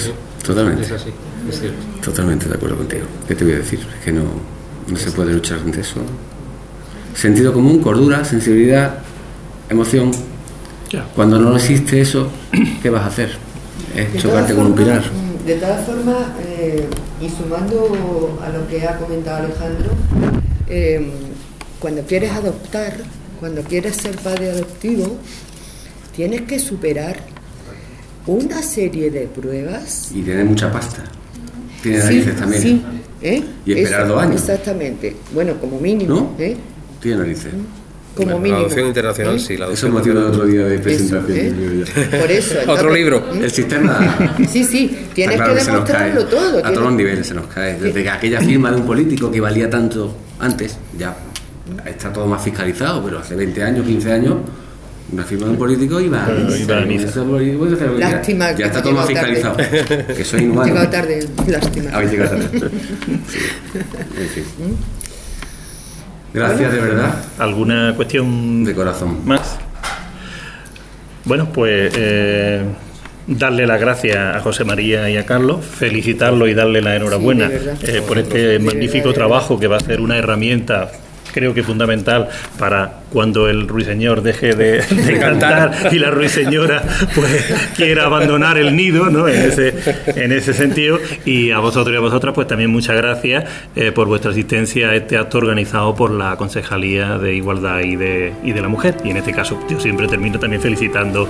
Totalmente. Es así, es cierto. Totalmente de acuerdo contigo. ¿Qué te voy a decir? Es que no se puede luchar contra eso. Sentido común, cordura, sensibilidad, emoción. Ya. Cuando no existe eso, ¿qué vas a hacer? Es chocarte con un pilar. De todas formas, y sumando a lo que ha comentado Alejandro, cuando quieres adoptar, cuando quieres ser padre adoptivo, tienes que superar una serie de pruebas. Y tiene mucha pasta. Tiene narices también. Sí, Y esperar 2 años. Exactamente. Bueno, como mínimo. ¿No? Tiene narices. Como La mínimo. adopción internacional, sí. La Eso adopción hemos tenido nacional. otro día de presentación. Eso, por eso. Otro entonces, libro. El sistema. Sí, tienes Está claro que se nos cae. demostrarlo todo. A todos los niveles se nos cae. Desde que aquella firma de un político que valía tanto antes, ya está todo más fiscalizado, pero hace 20 años, 15 años, una firma de un político iba a misa. Lástima Ya que está te todo más llegado fiscalizado. tarde. Que soy inhumano. Llegado tarde, lástima. Habéis llegado tarde. Sí. En fin. Gracias de verdad. ¿Alguna cuestión De corazón. más? Bueno, pues darle las gracias a José María y a Carlos, felicitarlos y darle la enhorabuena Sí, de verdad. por este De magnífico verdad. trabajo que va a ser una herramienta, creo que fundamental para cuando el ruiseñor deje de cantar y la ruiseñora pues quiera abandonar el nido, ¿no? En ese sentido. Y a vosotros y a vosotras pues también muchas gracias por vuestra asistencia a este acto organizado por la Concejalía de Igualdad y de la Mujer. Y en este caso yo siempre termino también felicitando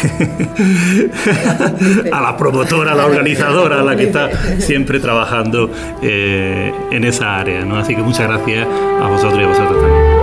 a la promotora, a la organizadora, a la que está siempre trabajando en esa área, ¿no? Así que muchas gracias a vosotros y a vosotras también.